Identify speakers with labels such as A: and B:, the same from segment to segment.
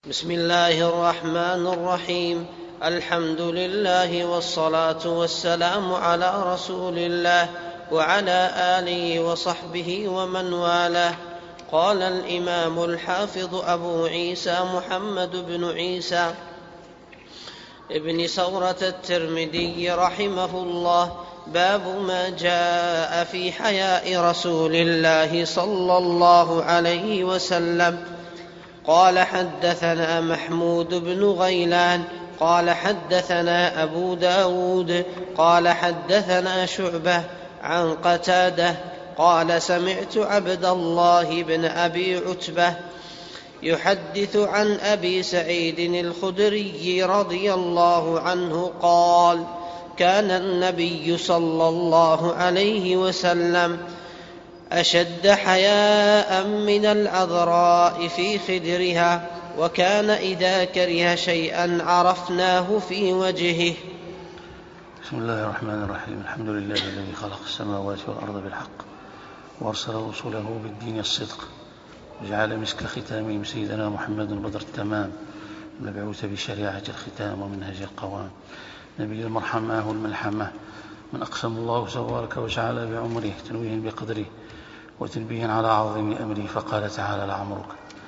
A: بسم الله الرحمن الرحيم. الحمد لله والصلاة والسلام على رسول الله وعلى آله وصحبه ومن والاه. قال الإمام الحافظ أبو عيسى محمد بن عيسى ابن سورة الترمذي رحمه الله: باب ما جاء في حياء رسول الله صلى الله عليه وسلم. قال: حدثنا محمود بن غيلان قال حدثنا أبو داود قال حدثنا شعبة عن قتادة قال: سمعت عبد الله بن أبي عتبة يحدث عن أبي سعيد الخدري رضي الله عنه قال: كان النبي صلى الله عليه وسلم أشد حياء من العذراء في خدرها، وكان إذا كره شيئا عرفناه في وجهه.
B: بسم الله الرحمن الرحيم. الحمد لله الذي خلق السماوات والأرض بالحق وأرسل رسوله بالدين الصدق وجعل مسك ختامهم سيدنا محمد البدر التمام المبعوث بشريعة الختام ومنهج القوام، نبي المرحمة والملحمة، من أقسم الله تبارك وتعالى بعمره تنويه بقدره وتنبيه على عظيم أمره، فقال تعالى: لعمرك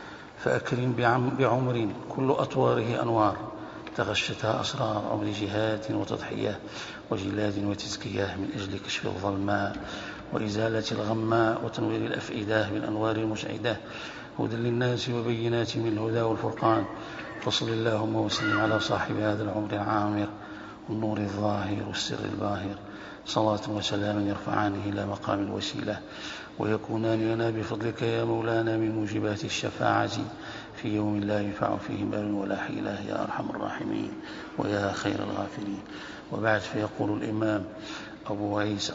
B: فأكرم بعمر كل أطواره أنوار تغشتها أسرار عمر جهاد وتضحية وجلاد وتزكية من أجل كشف الظلماء وإزالة الغماء وتنوير الأفئدة بالأنوار المسعدة، هدى للناس وبينات من الهدى والفرقان. فصل اللهم وسلم على صاحب هذا العمر العامر والنور الظاهر والسر الباهر، صلاة وسلاما يرفعانه إلى مقام الوسيلة ويكونان لنا بفضلك يا مولانا من موجبات الشفاعة في يوم لا ينفع فيه مال ولا حيلة يا أرحم الراحمين ويا خير الغافرين. وبعد، فيقول الإمام أبو عيسى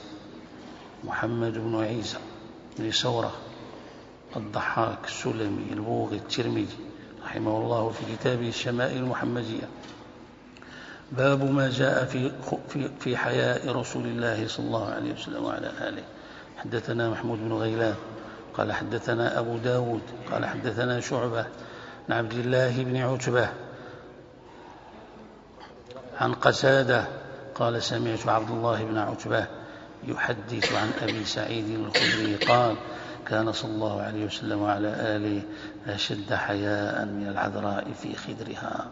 B: محمد بن عيسى بن سورة الضحاك السلمي البوغي الترمذي رحمه الله في كتابه الشمائل المحمدية: باب ما جاء في حياء رسول الله صلى الله عليه وسلم وعلى آله. حدثنا محمود بن غيلان قال حدثنا أبو داود قال حدثنا شعبة عن عبد الله بن عتبة عن قتادة قال: سمعت عبد الله بن عتبة يحدث عن أبي سعيد الخدري قال: كان صلى الله عليه وسلم وعلى آله أشد حياء من العذراء في خدرها،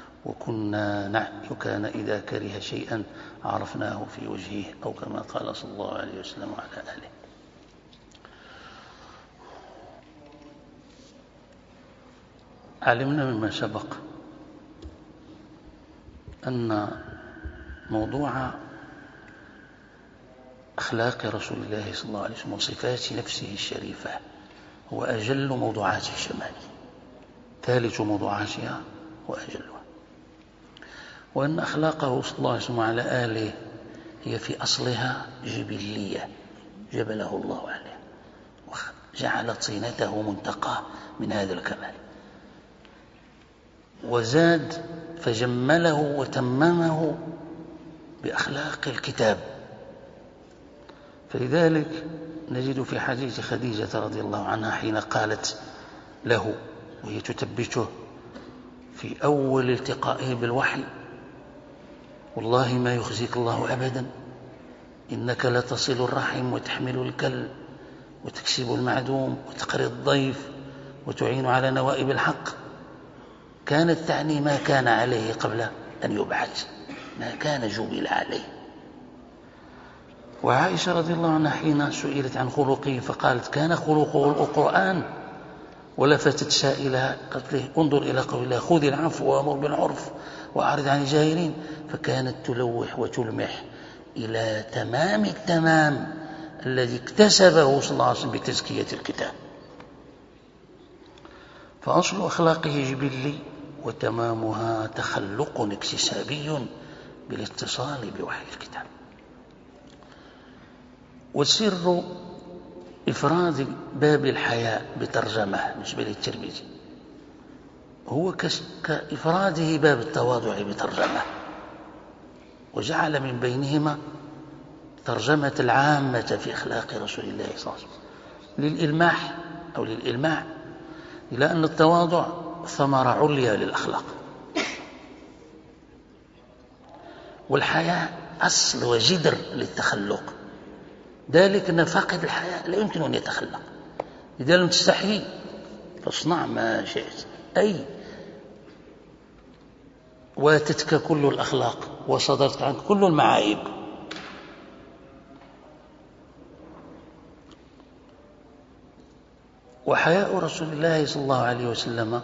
B: وكان إذا كره شيئا عرفناه في وجهه، أو كما قال صلى الله عليه وسلم وعلى آله. علمنا مما سبق أن موضوع أخلاق رسول الله صلى الله عليه وسلم وصفات نفسه الشريفة هو أجل موضوعات الشمال، ثالث موضوعاتها وأجلها، وأن أخلاقه صلى الله عليه وسلم وعلى آله هي في أصلها جبلية جبله الله عليه، وجعل طينته منتقى من هذا الكمال، وزاد فجمله وتممه بأخلاق الكتاب. فلذلك نجد في حديث خديجة رضي الله عنها حين قالت له وهي تثبته في أول التقائه بالوحي: والله ما يخزيك الله أبدا، إنك لتصل الرحم وتحمل الكل وتكسب المعدوم وتقري الضيف وتعين على نوائب الحق. كانت تعني ما كان عليه قبل أن يبعث، ما كان جبل عليه. وعائشة رضي الله عنها حين سئلت عن خلقه فقالت: كان خلقه القرآن، ولفتت سائلها قالت له: انظر إلى قول الله: خذ العفو وأمر بالعرف وأعرض عن الجاهلين. فكانت تلوح وتلمح إلى تمام التمام الذي اكتسبه صلى الله عليه وسلم بتزكية الكتاب. فأصل أخلاقه جبلي، وتمامها تخلق اكتسابي بالاتصال بوحي الكتاب. وسر إفراد باب الحياء بترجمة بالنسبة للترمذي هو كإفراده باب التواضع بترجمة، وجعل من بينهما ترجمة العامة في أخلاق رسول الله صلى الله عليه وسلم للإلماح أو للإلماع إلى أن التواضع ثمرة عليا للأخلاق، والحياء أصل وجذر للتخلق، ذلك أن فاقد الحياء لا يمكن أن يتخلق. إذا لم تستحي فاصنع ما شئت، أي واتتك كل الأخلاق وصدرت عنك كل المعايب. وحياء رسول الله صلى الله عليه وسلم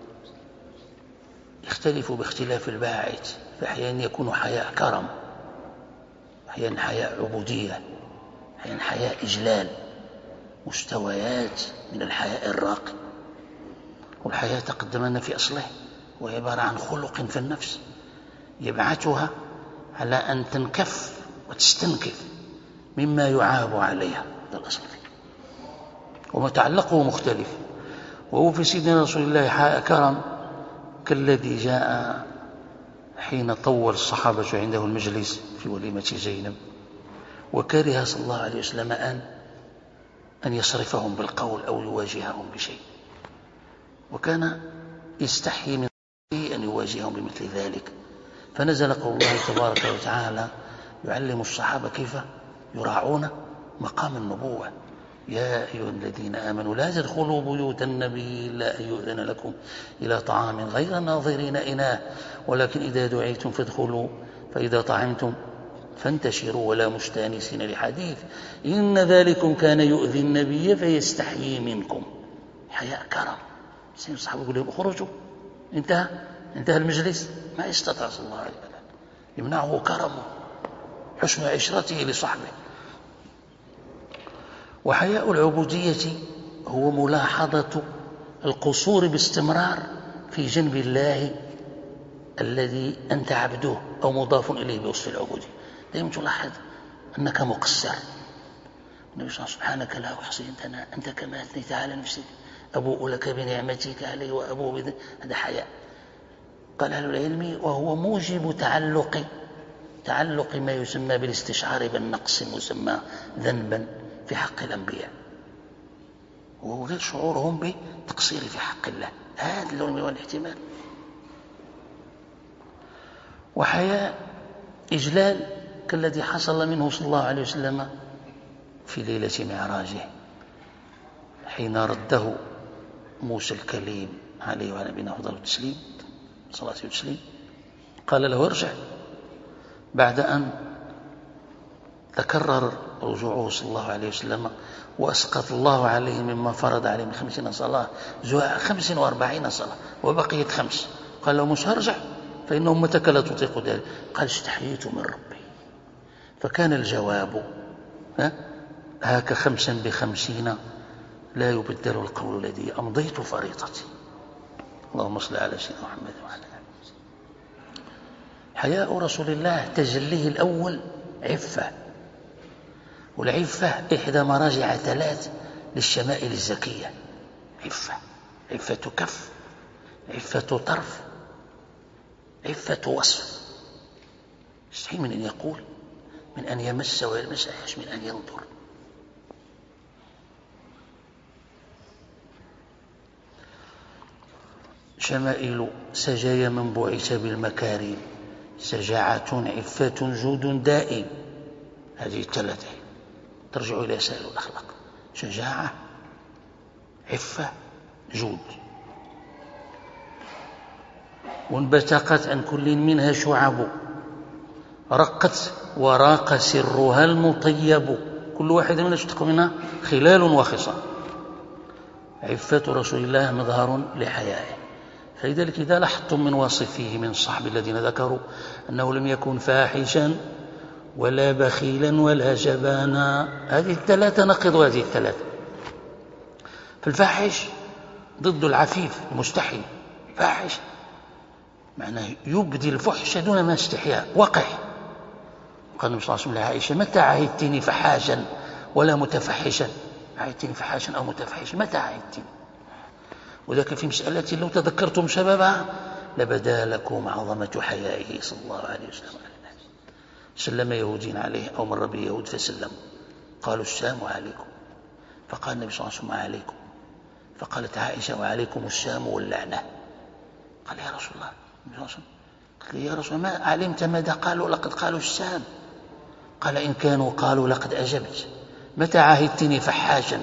B: يختلف باختلاف الباعث، فأحيانا يكون حياء كرم، أحيانا حياء عبودية، أحيانا حياء إجلال، مستويات من الحياء الراقي. والحياء تقدمنا في أصله وهي عبارة عن خلق في النفس يبعثها على أن تنكف وتستنكف مما يعاب عليها، هذا الأصل فيه، ومتعلقه مختلف. وهو في سيدنا رسول الله حياء كرم كالذي جاء حين طول الصحابة عنده المجلس في وليمة زينب، وكره صلى الله عليه وسلم أن يصرفهم بالقول أو يواجههم بشيء، وكان يستحي من أن يواجههم بمثل ذلك، فنزل قول الله تبارك وتعالى يعلم الصحابة كيف يراعون مقام النبوة: يا أيها الذين آمنوا لا تدخلوا بيوت النبي إلا أن يؤذن لكم إلى طعام غير ناظرين إناه ولكن إذا دعيتم فادخلوا فإذا طعمتم فانتشروا ولا مستانسين لحديث إن ذلكم كان يؤذي النبي فيستحيي منكم. حياء كرم. سيدنا الصحابة يقول لهم اخرجوا، انتهى المجلس، ما يستطيع صلى الله عليه وسلم، يمنعه كرمه، حسن عشرته لصحبه. وحياء العبودية هو ملاحظة القصور باستمرار في جنب الله الذي أنت عبده أو مضاف إليه بوصف العبودية. دائما تلاحظ أنك مقصر. النبي صلى الله عليه وسلم: سبحانك لا أحصي أنت كما أثنيت على نفسك أبوء لك بنعمتك علي وأبوء بذنبي. هذا حياء. قال أهل العلم وهو موجب تعلق ما يسمى بالاستشعار بالنقص المسمى ذنبا في حق الأنبياء، وهو غير شعورهم بتقصير في حق الله، هذا اللون من الاحتمال. وحياء إجلال كالذي حصل منه صلى الله عليه وسلم في ليلة معراجه حين رده موسى الكليم عليه وعلى نبينا أفضل التسليم صلاة والتسليم، قال له ارجع، بعد أن تكرر رجوعه صلى الله عليه وسلم وأسقط الله عليه مما فرض عليه من 50 صلاة 45 صلاة وبقيت 5. قال له موسى ارجع فإن أمتك لا تطيق ذلك. قال استحييت من ربي. فكان الجواب هاك 5 ب50 لا يبدل القول الذي أمضيت فريضتي. اللهم صل على سيدنا محمد وعلى آله. حياء رسول الله تجليه الأول عفة، والعفة إحدى مراجع 3 للشمائل الزكية: عفة كف، عفة طرف، عفة وصف. يستحي من أن يقول، من أن يمس ويلمس، أحش من أن ينظر. شمائل سجايا من بعث بالمكارم: سجاعة، عفة، جود دائم. هذه 3 ترجع إلى سائر الأخلاق: شجاعة، عفة، جود. وانبثقت عن كل منها شعب، رقت وراق سرها المطيب. كل واحدة منها تشتق منها خلال وخصال. عفة رسول الله مظهر لحيائه، فلذلك إذا لاحظتم من وصفه من الصحب الذين ذكروا أنه لم يكن فاحشا ولا بخيلا ولا جبانا، هذه 3 نقض هذه 3. فالفاحش ضد العفيف المستحي. فاحش معناه يبدي الفحش دون ما استحياء، وقح. قال النبي صلى الله عليه وسلم لعائشة: متى عهدتني فحاشا ولا متفحشا؟ عهدتني فحاشا أو متفحشا، متى عهدتني؟ وذاك في مسألة لو تذكرتم سببها لبدا لكم عظمة حيائه صلى الله عليه وسلم. سلم يهودين عليه أو مر بيهود فسلم، قالوا السلام عليكم، فقال النبي صلى الله عليه وسلم عليكم، فقالت عائشة: وعليكم السلام واللعنة. قال يا رسول الله، قال يا رسول الله ما علمت ماذا قالوا؟ لقد قالوا الشام. قال إن كانوا قالوا لقد أجبت. متى عاهدتني فحاشا؟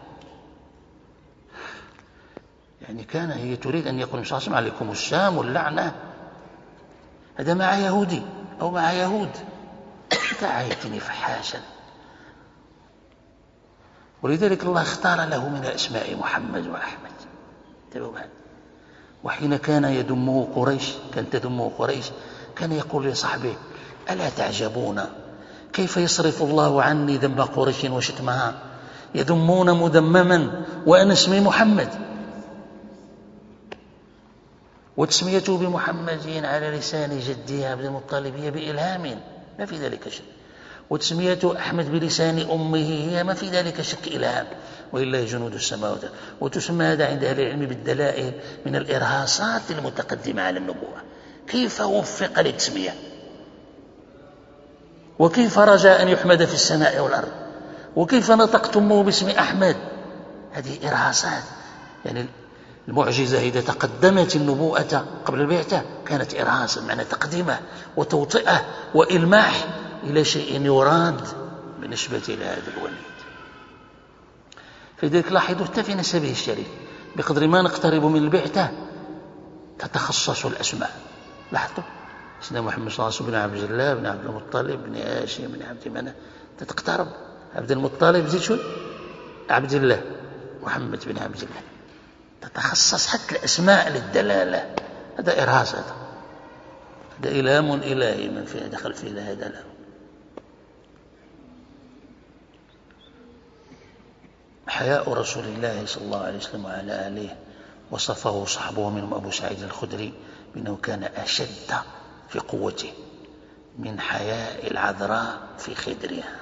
B: يعني كان هي تريد أن يقول صلى الله عليه وسلم عليكم الشام واللعنة، هذا مع يهودي أو مع يهود. متى عاهدتني فحاشا؟ ولذلك الله اختار له من الأسماء محمد وأحمد. وحين كان يذمه قريش، كانت تذمه قريش، كان يقول لصحبه ألا تعجبون كيف يصرف الله عني ذنب قريش وشتمها؟ يذمون مذمما وأنا اسمي محمد، وتسميته بمحمد على لسان جدي عبد المطلب هي بإلهام ما في ذلك شك، وتسميته أحمد بلسان أمه هي ما في ذلك شك إلهام، وإلا جنود السماوات. وتسمى هذا عند أهل العلم بالدلائل من الإرهاصات المتقدمة على النبوة. كيف وفق للتسمية، وكيف رجاء أن يحمد في السماء والأرض، وكيف نطقتمه باسم أحمد. هذه إرهاصات. يعني المعجزة إذا تقدمت النبوءة قبل البعثة كانت إرهاصا، معنى تقديمه وتوطئة وإلماح إلى شيء يراد بالنسبة إلى هذا الوليد. فلذلك لاحظوا حتى في نسبه الشريف بقدر ما نقترب من البعثة تتخصص الأسماء. لاحظوا سيدنا محمد صلى الله عليه وسلم بن عبد الله بن عبد المطلب بن هاشم بن عبد مناف، تتقترب عبد المطلب زيد شو عبد الله، محمد بن عبد الله، تتخصص حتى الأسماء للدلالة. هذا إرهاص، هذا إلهام إلهي من فيه دخل فيه لا هذا له. حياء رسول الله صلى الله عليه وسلم وعلى آله وصفه صحبه منهم أبو سعيد الخدري بأنه كان أشد في قوته من حياء العذراء في خدرها،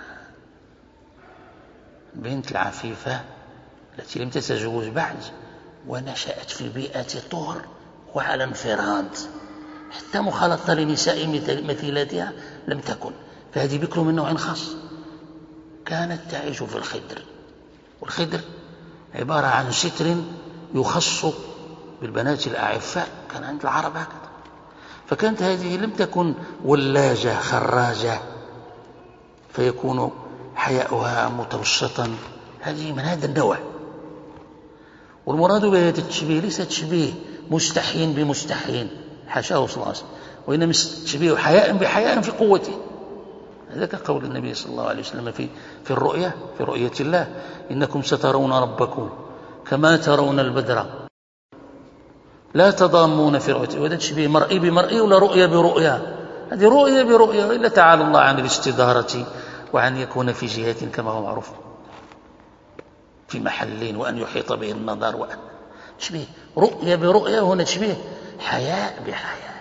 B: بنت العفيفة التي لم تتزوج بعد ونشأت في بيئة طهر وعلى انفراد، حتى مخالطة لنساء مثيلاتها لم تكن، فهذه بكر من نوع خاص. كانت تعيش في الخدر، والخدر عبارة عن ستر يخص بالبنات الأعفاء، كان عند العرب هكذا. فكانت هذه لم تكن ولاجة خراجة فيكون حياؤها متوسطا، هذه من هذا النوع. والمراد بهذا التشبيه ليس تشبيه مستحين بمستحين، حاشاه صلى الله عليه وسلم، وإنما تشبيه حياء بحياء في قوته. هذا قول النبي صلى الله عليه وسلم في الرؤيا، في رؤية الله: إنكم سترون ربكم كما ترون البدر لا تضامون في رؤيته. وهذا تشبيه مرئي بمرئي ولا رؤيا برؤيا، هذه رؤيا برؤيا، وإلا تعالى الله عن الاستدارة وعن يكون في جهة كما هو معروف في محلين، وأن يحيط به النظر، وأن تشبيه رؤيا برؤيا، وهنا تشبيه حياء بحياء.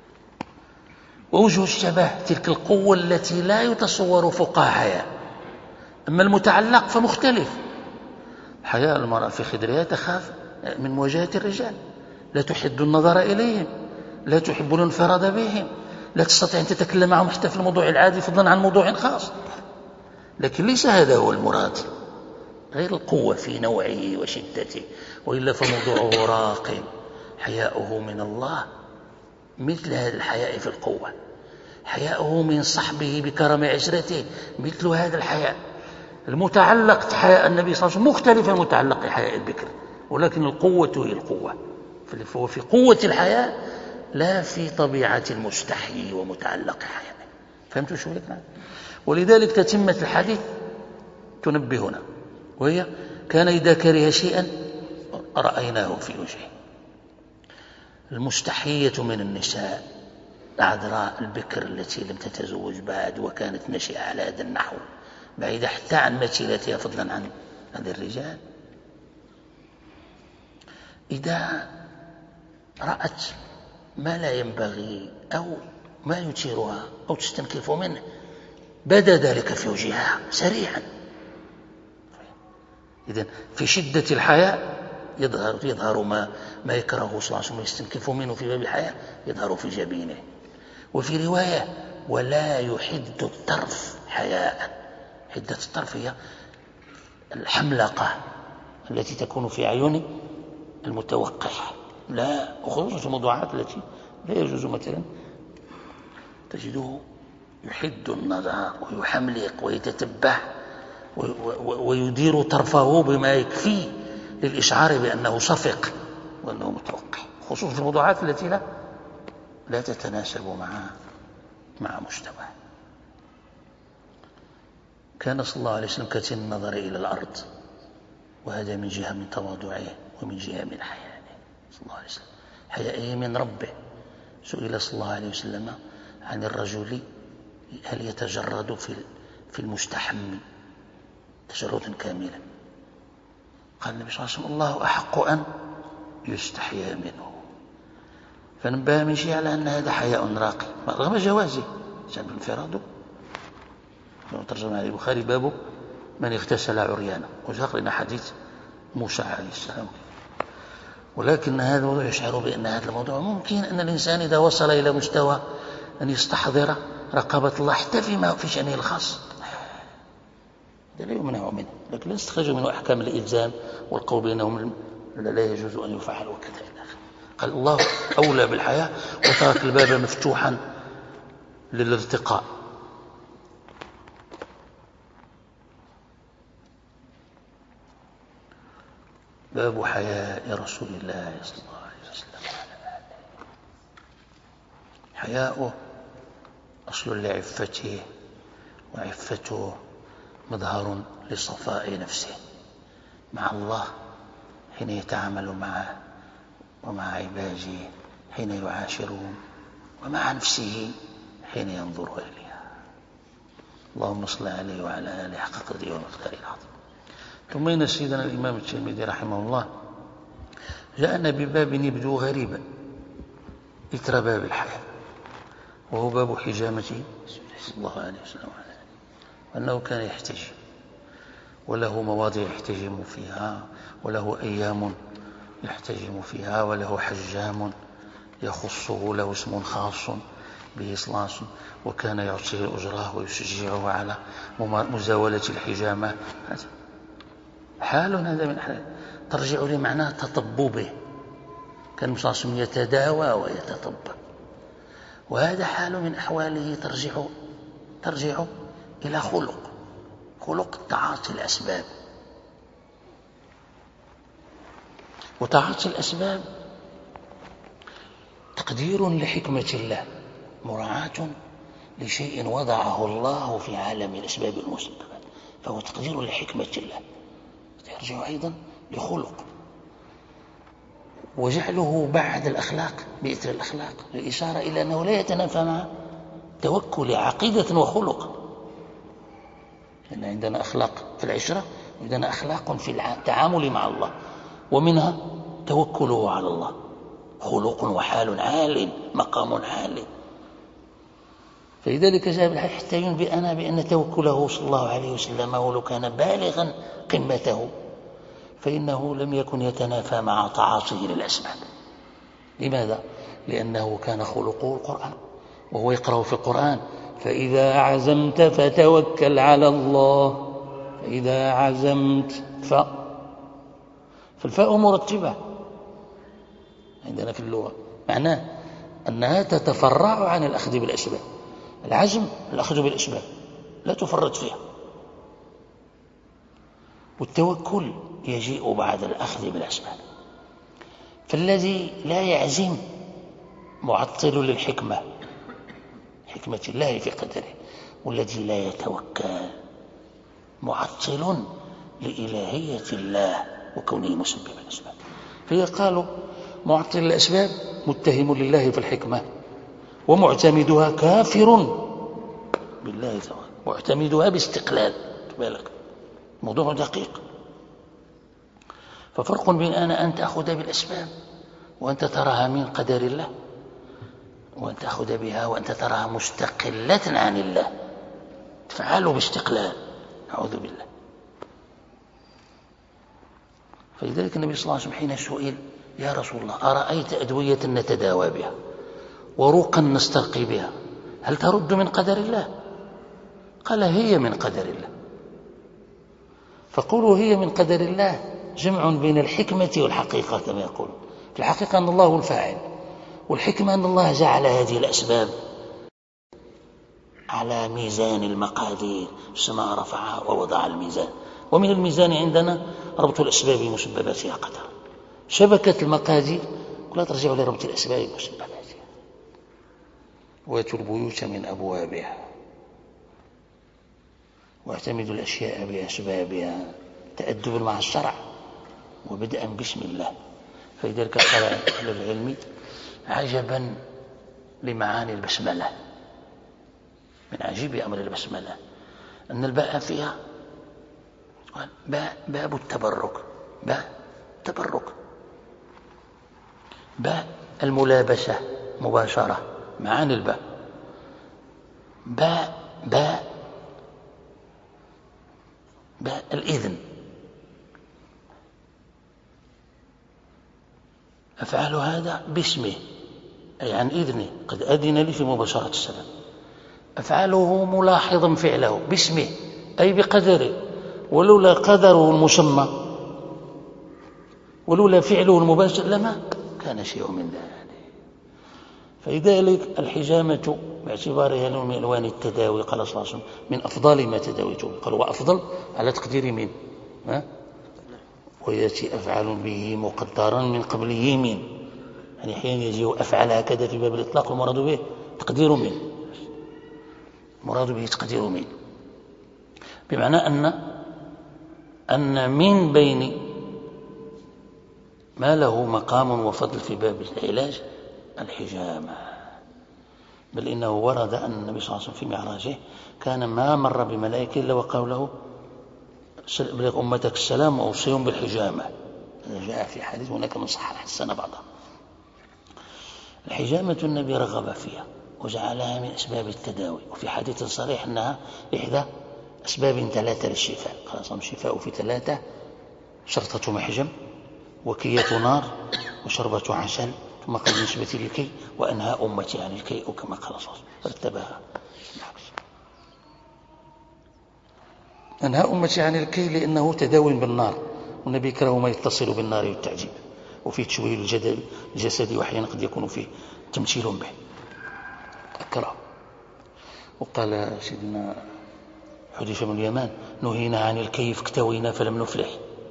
B: ووجه الشبه تلك القوة التي لا يتصور فوقها حياء. أما المتعلق فمختلف. حياء المرأة في خدرها تخاف من مواجهة الرجال، لا تحد النظر إليهم، لا تحب الانفراد بهم، لا تستطيع أن تتكلم معهم حتى في الموضوع العادي فضلا عن موضوع خاص. لكن ليس هذا هو المراد، غير القوة في نوعه وشدته، وإلا فموضوعه راق. حياؤه من الله مثل هذا الحياء في القوة، حياؤه من صحبه بكرم عشرته مثل هذا الحياء. المتعلق حياء النبي صلى الله عليه وسلم مختلف عن متعلق حياء البكر، ولكن القوة هي القوة، فهو في قوة الحياء لا في طبيعة المستحيي ومتعلق حياء. فهمتوا شو لك؟ ولذلك تتمة الحديث تنبهنا، وهي كان إذا كره شيئا رأيناه في وجهه. المستحية من النساء العذراء البكر التي لم تتزوج بعد وكانت نشئة على هذا النحو، بعيدة حتى عن مثيلتها فضلا عن هذا الرجال، إذا رأت ما لا ينبغي أو ما يثيرها أو تستنكف منه بدا ذلك في وجهها سريعا. إذن في شدة الحياء يظهر ما يكرهه صلى الله عليه وسلم يستنكف منه في باب الحياء، يظهر في جبينه. وفي رواية: ولا يحد الطرف حياء. حدة الطرف هي الحملقة التي تكون في عيون المتوقع، لا، وخصوصا في الموضوعات التي لا يجوز مثلا تجده يحد النظر ويحملق ويتتبع ويدير طرفه بما يكفي للإشعار بأنه صفق وأنه متوقع، خصوصا في الموضوعات التي لا تتناسب مع مجتمع. كان صلى الله عليه وسلم كثير النظر إلى الأرض، وهذا من جهة من تواضعه ومن جهة من حيائه صلى الله عليه وسلم، حيائه من ربه. سئل صلى الله عليه وسلم عن الرجل هل يتجرد في المستحم تجردا كاملا، قال النبي صلى الله عليه وسلم الله أحق أن يستحيا منه، فنبه من شيء على أن هذا حياء راقي رغم جوازه سبب انفراده. ترجم عليه البخاري باب من اغتسل عريانا، وساق لنا حديث موسى عليه السلام. ولكن هذا الموضوع يشعر بأن هذا الموضوع ممكن أن الإنسان إذا وصل إلى مستوى أن يستحضر رقابة الله حتى في شأنه الخاص، هذا لا يمنع منه، لكن لا يستخرج منه أحكام الإلزام والقول بينهم لا يجوز أن يفعل وكذا إلى آخره. قال الله أولى بالحياة وترك الباب مفتوحا للارتقاء. باب حياء رسول الله صلى الله عليه وسلم. حياؤه أصل لعفته، وعفته مظهر لصفاء نفسه مع الله حين يتعامل معه ومع عباده حين يعاشرهم، ومع نفسه حين ينظر إليها. اللهم صل عليه وعلى آله حق قدره ومقداره العظيم. ثم إن سيدنا الإمام الترمذي رحمه الله جاءنا بباب يبدو غريبا إثر باب الحياة، وهو باب حجامته صلى الله عليه وسلم، وأنه كان يحتجم وله مواضع يحتجم فيها، وله أيام يحتجم فيها، وله حجام يخصه له اسم خاص به صلاص، وكان يعطيه أجره ويشجعه على مزاولة الحجامة. حال هذا من حال ترجع لمعنى تطببه، كان صلى الله عليه وسلم يتداوى ويتطبب، وهذا حال من أحواله ترجع إلى خلق تعاطي الأسباب. وتعاطي الأسباب تقدير لحكمة الله، مراعاة لشيء وضعه الله في عالم الأسباب والمسببات، فهو تقدير لحكمة الله، يرجع أيضا لخلق، وجعله بعد الأخلاق بإثر الأخلاق للإشارة إلى أنه لا يتنافى مع توكل عقيدة وخلق. لأن عندنا أخلاق في العشرة، وعندنا أخلاق في التعامل مع الله، ومنها توكله على الله، خلق وحال عال، مقام عال. فلذلك جاء بالحديث حتى ينبئنا بأن توكله صلى الله عليه وسلم ولو كان بالغا قمته فإنه لم يكن يتنافى مع تعاطيه للأسباب. لماذا؟ لأنه كان خلقه القرآن، وهو يقرأ في القرآن فإذا عزمت فتوكل على الله، فإذا عزمت فالفاء مرتبة عندنا في اللغة، معناه أنها تتفرع عن الأخذ بالأسباب. العزم الأخذ بالأسباب لا تفرط فيها، والتوكل يجيء بعد الأخذ بالأسباب. فالذي لا يعزم معطل للحكمة، حكمة الله في قدره، والذي لا يتوكل معطل لإلهية الله وكونه مسبب الأسباب. فقالوا معطل الأسباب متهم لله في الحكمة، ومعتمدها كافر بالله تعالى، معتمدها باستقلال. بالك موضوع دقيق. ففرق بين أن تأخذ بالأسباب وأنت تراها من قدر الله، وأن تأخذ بها وأنت تراها مستقلة عن الله، تفعل باستقلال، أعوذ بالله. فلذلك النبي صلى الله عليه وسلم حين سئل يا رسول الله أرأيت أدوية نتداوى بها ورقا نسترقي بها هل ترد من قدر الله؟ قال هي من قدر الله. فقولوا هي من قدر الله جمع بين الحكمة والحقيقة كما يقول، في الحقيقة أن الله هو الفاعل، والحكمة أن الله جعل هذه الأسباب على ميزان المقادير، السماء رفعها ووضع الميزان، ومن الميزان عندنا ربط الأسباب بمسبباتها قدر. شبكة المقادير كلها ترجع لربط الأسباب بمسبباتها. واتوا البيوت من أبوابها واعتمدوا الأشياء بأسبابها، تأدبا مع الشرع وبدءا بسم الله. فلذلك قال أهل العلم: عجبا لمعاني البسملة. من عجيب أمر البسملة أن الباء فيها باب التبرك، باء تبرك، باء الملابسة مباشرة، معاني الباء، باء الإذن، أفعل هذا باسمه أي عن إذنه، قد أذن لي في مباشرة السلام. أفعله ملاحظا فعله باسمه أي بقدره، ولولا قدره المسمى ولولا فعله المباشر لما كان شيء من ذلك. فلذلك الحجامة باعتبارها لون من ألوان التداوي، قال صلى الله عليه وسلم: من أفضل ما تداويته. قال: وأفضل على تقدير من، ويأتي أفعل به مقدرا من قبله من، يعني أحيانا يجي أفعل هكذا في باب الإطلاق والمراد به تقدير من، مراد به تقدير من، بمعنى أن من بين ما له مقام وفضل في باب العلاج الحجامة. بل إنه ورد أن النبي صلى الله عليه وسلم في معراجه كان ما مر بملائكة إلا وقالوا له: بلغ أمتك السلام وأوصيهم بالحجامة. هذا جاء في حديث، هناك من صحح حسن بعضها. الحجامة النبي رغب فيها وجعلها من أسباب التداوي، وفي حديث صريح أنها إحدى أسباب 3 للشفاء. قال صلى الشفاء في 3: شرطة محجم، وكية نار، وشربة عسل. ثم قال: بالنسبة للكي: وأنهى أمتي عن الكي، أو كما قال صلى الله عليه وسلم، رتبها. أنهى أمتي عن الكي لأنه تداوي بالنار، والنبي يكره ما يتصل بالنار والتعجيب، وفيه تشويه الجسد، وأحيانا قد يكون فيه تمثيل به، أكره. وقال سيدنا حذيفة بن اليمان: نهينا عن الكي فاكتوينا فلم نفلح.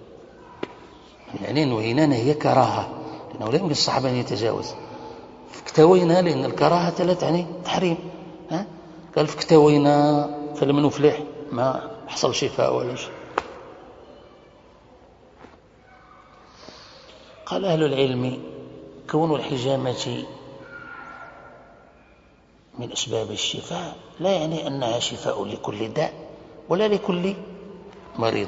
B: يعني نهينا هي كراهة، لأنه لا يمكن الصحابة أن يتجاوز. فاكتوينا لأن الكراهة لا تعني تحريم. قال: فاكتوينا فلم نفلح، ما حصل شفاء ولا شيء. قال أهل العلم: كون الحجامة من أسباب الشفاء لا يعني أنها شفاء لكل داء ولا لكل مريض،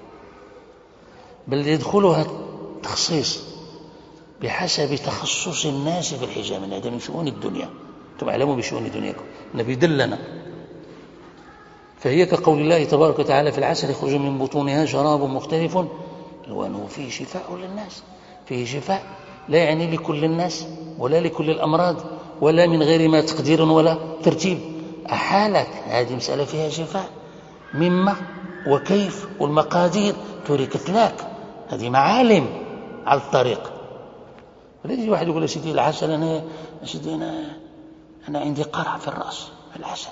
B: بل يدخلها تخصيص بحسب تخصص الناس في الحجامة. هذا من شؤون الدنيا، أنتم أعلموا بشؤون دنياكم، النبي دلنا. فهي كقول الله تبارك وتعالى في العسل: يخرج من بطونها شراب مختلف ألوانه فيه شفاء للناس. فيه شفاء لا يعني لكل الناس ولا لكل الأمراض ولا من غير ما تقدير ولا ترتيب. أحالك هذه مسألة فيها شفاء، مما وكيف والمقادير تركت لك، هذه معالم على الطريق. ولا يجي واحد يقول: سيدي العسل، أنا عندي قرع في الرأس، العسل،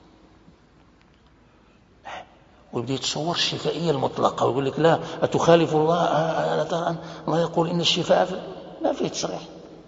B: ويبدأ يتصور الشفائية المطلقة ويقول لك: لا أتخالف الله، ألا ترى الله يقول إن الشفاء ما فيه تصريح.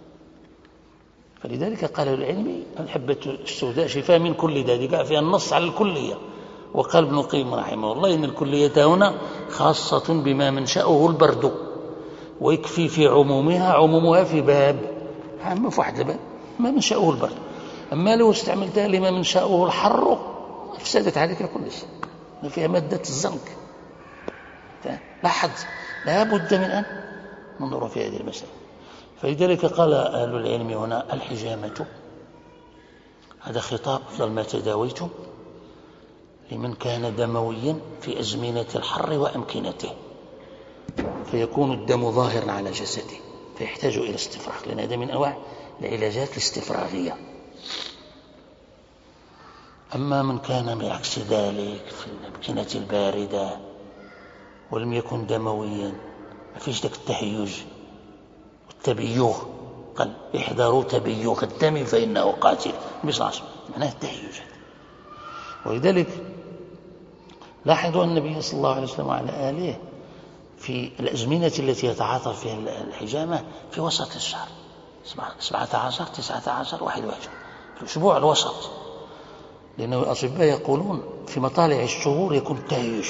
B: فلذلك قال العلم: الحبة السوداء شفاء من كل داء، قال فيها النص على الكلية. وقال ابن القيم رحمه الله: إن الكلية هنا خاصة بما منشأه البرد، ويكفي في عمومها في باب عام، في واحد الباب ما منشأه البرد. أما لو استعملتها لما منشأه الحر أفسدت عليك كل شيء، فيها مادة الزنك. لاحظ، لا بد من أن ننظر في هذه المسألة. فلذلك قال أهل العلم هنا: الحجامة، هذا خطاب أفضل ما تداويتم لمن كان دمويا في أزمنة الحر وأمكنته، فيكون الدم ظاهرا على جسده فيحتاج إلى استفراغ، لأن هذا من أنواع العلاجات الاستفراغية. أما من كان بعكس ذلك في الأمكنة الباردة ولم يكن دمويا، ما فيش ذاك التهيج تبيوه، قال احذروا تبيوه الدم فإنه قاتل. النبي صلى الله عليه وسلم معناه التهيج. ولذلك لاحظوا النبي صلى الله عليه وسلم وعلى آله في الأزمنة التي يتعاطى فيها الحجامة في وسط الشهر 17 19 21 في الأسبوع الوسط، لأن الأطباء يقولون في مطالع الشهور يكون التهيج،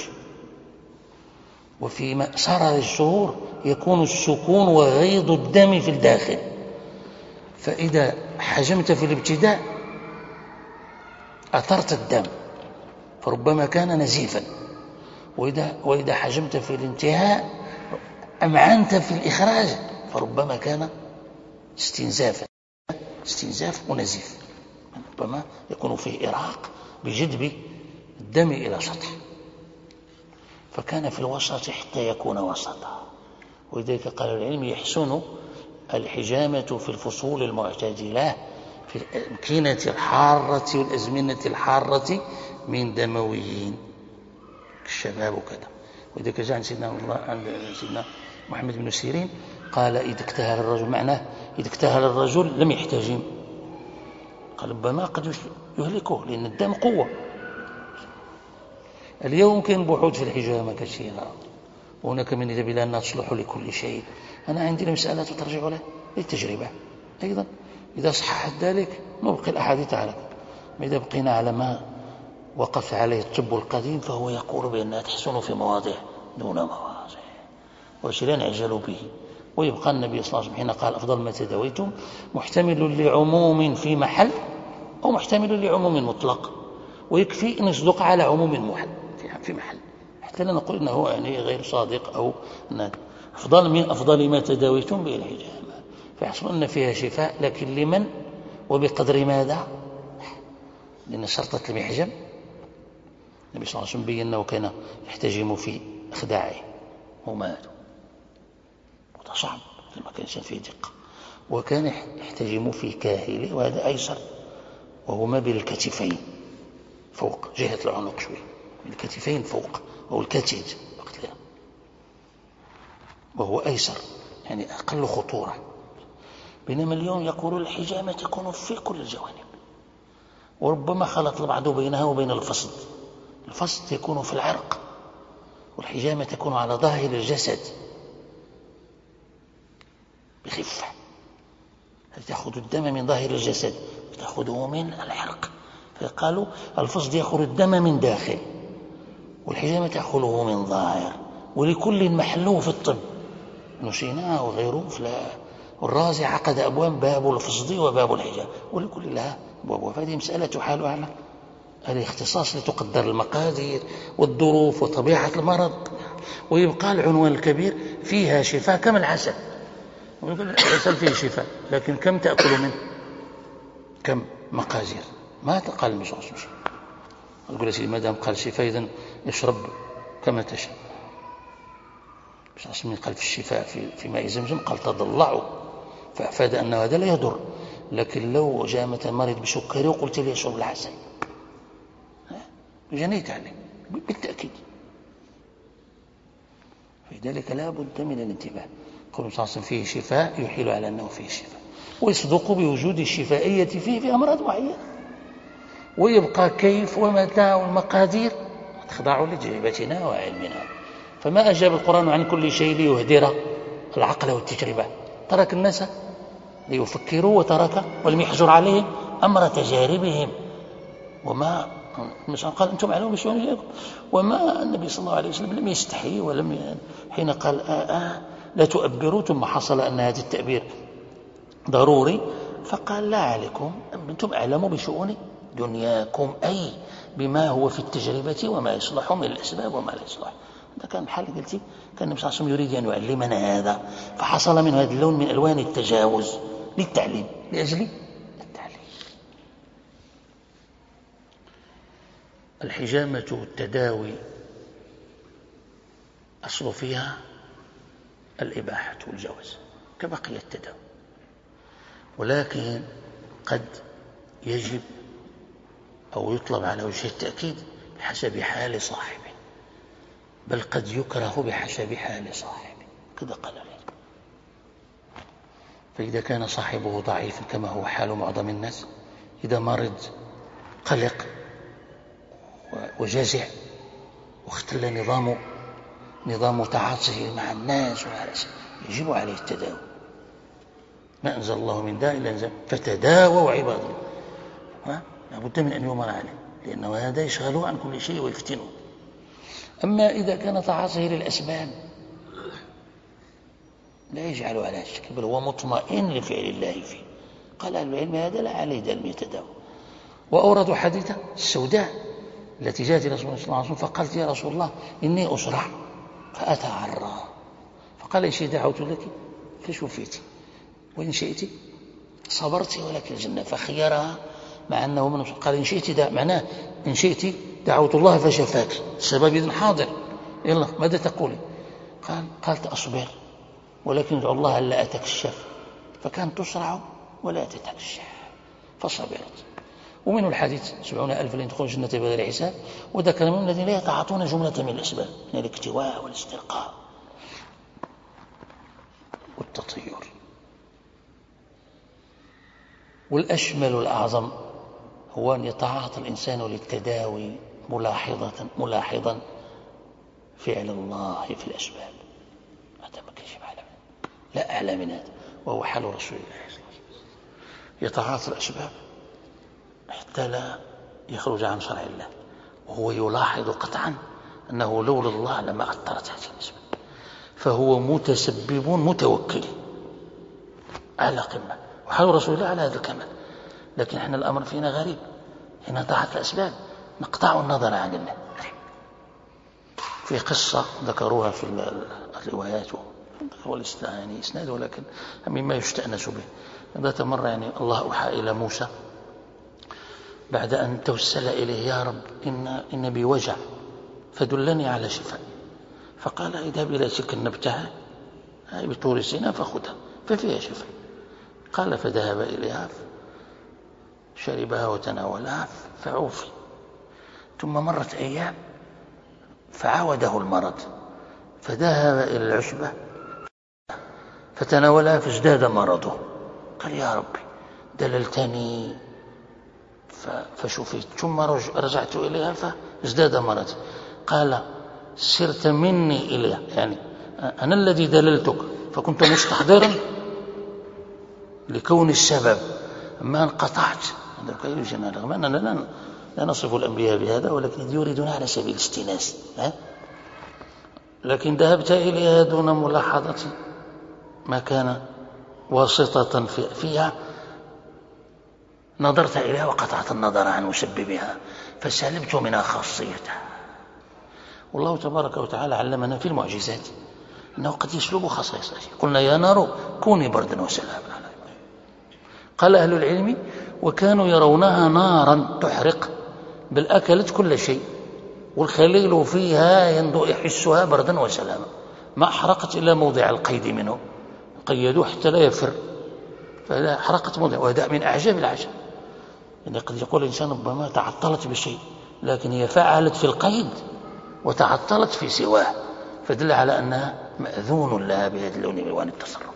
B: وفي سرر الشهور يكون السكون وغيض الدم في الداخل. فإذا حجمت في الابتداء أثرت الدم فربما كان نزيفا، وإذا حجمت في الانتهاء أمعنت في الإخراج فربما كان استنزاف ونزيف، ربما يكون فيه إراق بجذب الدم إلى سطح، فكان في الوسط حتى يكون وسطا. ولذلك قال العلم يحسن الحجامة في الفصول المعتدلة في الأمكنة الحارة والأزمنة الحارة من دمويين الشباب وكذا. ولذلك جاء عن سيدنا محمد بن سيرين قال إذا اكتهل الرجل، معناه إذا اكتهل الرجل لم يحتجم، قال ربما قد يهلكه لأن الدم قوة. اليوم كاين بحوث في الحجامة كثيرة، وهناك من يذهب إلى أنها تصلح لكل شيء. أنا عندي مسألة ترجع لها للتجربة أيضا، إذا صححت ذلك نبقي الأحاديث على، إذا بقينا على ما وقف عليه الطب القديم فهو يقول بأنها تحسن في مواضع دون مواضع، ولا نعجل به. ويبقى النبي صلى الله عليه وسلم حين قال أفضل ما تداويتم محتمل لعموم في محل أو محتمل لعموم مطلق، ويكفي أن يصدق على عموم في محل حتى لا نقول إنه يعني غير صادق أو أفضل من أفضل ما تداويتم به الحجامة، فيحصل أن فيها شفاء، لكن لمن وبقدر ماذا؟ لأن شرطة المحجم النبي صلى الله عليه وسلم بين أنه كان يحتجم في أخداعه ومات، وهذا صعب لما كان الإنسان فيه دقة، وكان يحتجم في كاهله وهذا أيسر، وهو ما بين الكتفين فوق جهة العنق شوي، الكتفين فوق أو الكتيد وقت لا، وهو أيسر يعني أقل خطورة. بينما اليوم يقول الحجامة تكون في كل الجوانب، وربما خلط البعض بينها وبين الفصد. الفصد يكون في العرق، والحجامة تكون على ظاهر الجسد بخفة، تأخذ الدم من ظاهر الجسد تأخذه من العرق، فقالوا الفصد يأخذ الدم من داخل، والحجامة تأخذه من ظاهر، ولكل محله في الطب. ابن سينا وغيره والرازي عقد أبواب، باب الفصد وباب الحجامة، ولكل لها أبواب. فهذه مسألة تحال على الاختصاص لتقدر المقادير والظروف وطبيعة المرض، ويبقى العنوان الكبير فيها شفاء كما العسل. العسل فيه شفاء، لكن كم تأكل منه؟ كم مقادير؟ ما قال النبي صلى الله عليه وسلم. أقول يا سيدي ما دام قال شفاء إذن اشرب كما تشاء. النبي صلى الله عليه وسلم قال في الشفاء في ماء زمزم قال تضلعوا، فأفاد أن هذا لا يضر. لكن لو جاء مثلا مريض بسكري وقلت لي اشرب العسل جنيت عليه بالتأكيد. فلذلك لا بد من الانتباه. قول صلى الله عليه وسلم فيه شفاء يحيل على أنه فيه شفاء، ويصدق بوجود الشفائية فيه في أمراض معينة، ويبقى كيف ومتى والمقادير تخضع لتجربتنا وعلمنا. فما أجاب القرآن عن كل شيء ليهدر العقل والتجربة، ترك الناس ليفكروا وترك ولم يحجر عليهم أمر تجاربهم. وما قال أنتم أعلموا بشؤونكم، وما النبي صلى الله عليه وسلم لم يستحي ولم حين قال لا تؤبروا، ثم حصل أن هذا التأبير ضروري فقال لا عليكم، أنتم أعلموا بشؤون دنياكم، أي بما هو في التجربة وما يصلح من الأسباب وما لا يصلح. هذا كان الحال قلت كان النبي صلى الله عليه وسلم يريد أن يعلمنا هذا، فحصل من هذا اللون من ألوان التجاوز للتعليم لأجل التعليم. الحجامة التداوي أصل فيها الإباحة والجواز كبقية التداوي، ولكن قد يجب أو يطلب على وجه التأكيد بحسب حال صاحبه، بل قد يكره بحسب حال صاحبه، كذا قال العلم. فإذا كان صاحبه ضعيفا كما هو حال معظم الناس، إذا مرض قلق وجزع واختل نظام تعاطيه مع الناس، يجب عليه التداوي. ما أنزل الله من داء إلا أنزل فتداووا عباد الله. لابد من أن يؤمر عليه، لأنه هذا يشغله عن كل شيء ويفتنه. أما إذا كان تعاطيه للأسباب لا يجعله على الشك، بل هو مطمئن لفعل الله فيه. قال أهل العلم هذا لا عليه دم يتداوى. وأوردوا حديث السوداء التي جاءت رسول الله صلى الله عليه وسلم فقالت يا رسول الله إني أسرع فأتعرى، فقال إن شئت دعوت لك فشفيت وإن شئت صبرت ولك الجنة، فخيرها مع أنه من قال إن شئت معناه إن شئت دعوت الله فشفاك، السبب إذن حاضر، يلا ماذا تقولي؟ قالت أصبر ولكن ادعو الله ألا أتكشف، فكانت تسرع ولا تتكشف فصبرت. ومنه الحديث 70,000 لن يدخلوا الجنة بغير حساب، وذكر منهم الذين لا يتعاطون جملة من الأسباب من الاكتواء والاسترقاء والتطير. والأشمل الأعظم هو أن يتعاطى الإنسان للتداوي ملاحظا فعل الله في الأسباب، هذا ما كيش أعلى لا أعلى من هذا، وهو حال رسول الله صلى الله عليه وسلم. يتعاطى الأسباب حتى لا يخرج عن شرع الله، وهو يلاحظ قطعا أنه لولا الله لما أثرت هذه الأسباب، فهو متسبب متوكل على قمة، وحال رسول الله على هذا الكمال. لكن احنا الأمر فينا غريب، حين طاعت الأسباب نقطع النظر عن الله. في قصة ذكروها في الروايات يعني إسناد، ولكن مما يستأنس به. ذات مرة يعني الله أوحى إلى موسى بعد أن توسل إليه يا رب إن بي وجع فدلني على شفاء، فقال اذهب إلى تلك النبتة بطور سيناء فخذها ففيها شفاء. قال فذهب إليها شربها وتناولها فعوفي. ثم مرت أيام فعاوده المرض، فذهب إلى العشبة فتناولها فازداد مرضه. قال يا ربي دللتني فشفيت، ثم رجعت إليها فازداد مرض. قال سرت مني إليها، يعني أنا الذي دللتك فكنت مستحضرا لكون السبب، ما انقطعت. رغم أننا لا نصف الأنبياء بهذا، ولكن يريدون على سبيل الاستئناس. لكن ذهبت إليها دون ملاحظة ما كان واسطة فيها، نظرت إليها وقطعت النظر عن مسببها فسلبت منها خاصيتها. والله تبارك وتعالى علمنا في المعجزات أنه قد يسلب خصائص. قلنا يا نار كوني بردا وسلاما على إبراهيم. قال أهل العلم وكانوا يرونها نارا تحرق بل أكلت كل شيء، والخليل فيها يحسها بردا وسلاما، ما أحرقت إلا موضع القيد منه، قيدوه حتى لا يفر، فلا حرقت موضع. وهذا من أعجب العجب، يعني قد يقول الإنسان ربما تعطلت بشيء، لكن هي فعلت في القيد وتعطلت في سواه، فدل على أنها مأذون لها بهذا اللون من ألوان التصرف.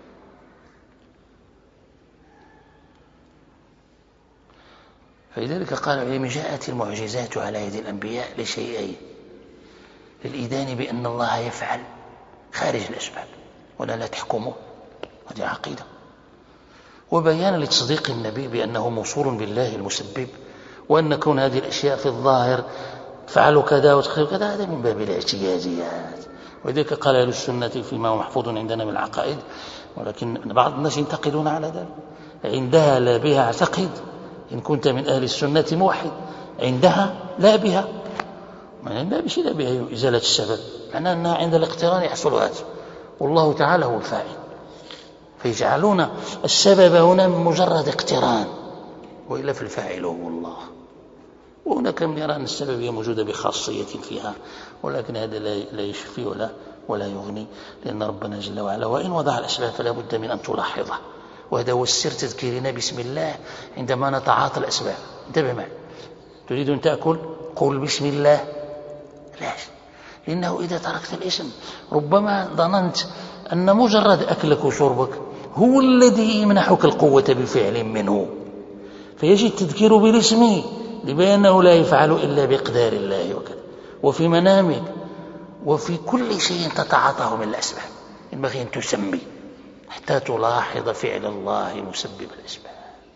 B: فلذلك قال العلماء جاءت المعجزات على يد الأنبياء لشيئين: للإيذان بأن الله يفعل خارج الأسباب ولا لا تحكمه، هذه عقيدة، وبيانا لتصديق النبي بأنه موصول بالله المسبب، وأن كون هذه الأشياء في الظاهر فعلوا كذا وتخيروا كذا هذا من باب الاعتياديات. ولذلك قال أهل السنة فيما هو محفوظ عندنا من العقائد، ولكن بعض الناس ينتقدون على ذلك، عندها لا بها اعتقد إن كنت من أهل السنة موحد، عندها لا بها، معنى لا بشيء لا بها إزالة السبب، معنى أنها عند الاقتران يحصل هذا، والله تعالى هو الفاعل، فيجعلون السبب هنا مجرد اقتران، وإلا في الفاعل هو الله. وهناك من يرى أن السبب هي موجودة بخاصية فيها، ولكن هذا لا يشفي ولا يغني، لأن ربنا جل وعلا وإن وضع الأسباب فلا بد من أن تلاحظه، وهذا هو السر تذكيرنا بسم الله عندما نتعاطى الأسباب. انتبه معي، تريد أن تأكل قل بسم الله، لا، لأنه إذا تركت الاسم ربما ظننت أن مجرد أكلك وشربك هو الذي يمنحك القوة بفعل منه، فيجي التذكير بالاسم لبيانه لا يفعل إلا بإقدار الله وكذا. وفي منامك وفي كل شيء تتعاطاه من الأسباب ينبغي أن تسمي حتى تلاحظ فعل الله مسبب الأسباب.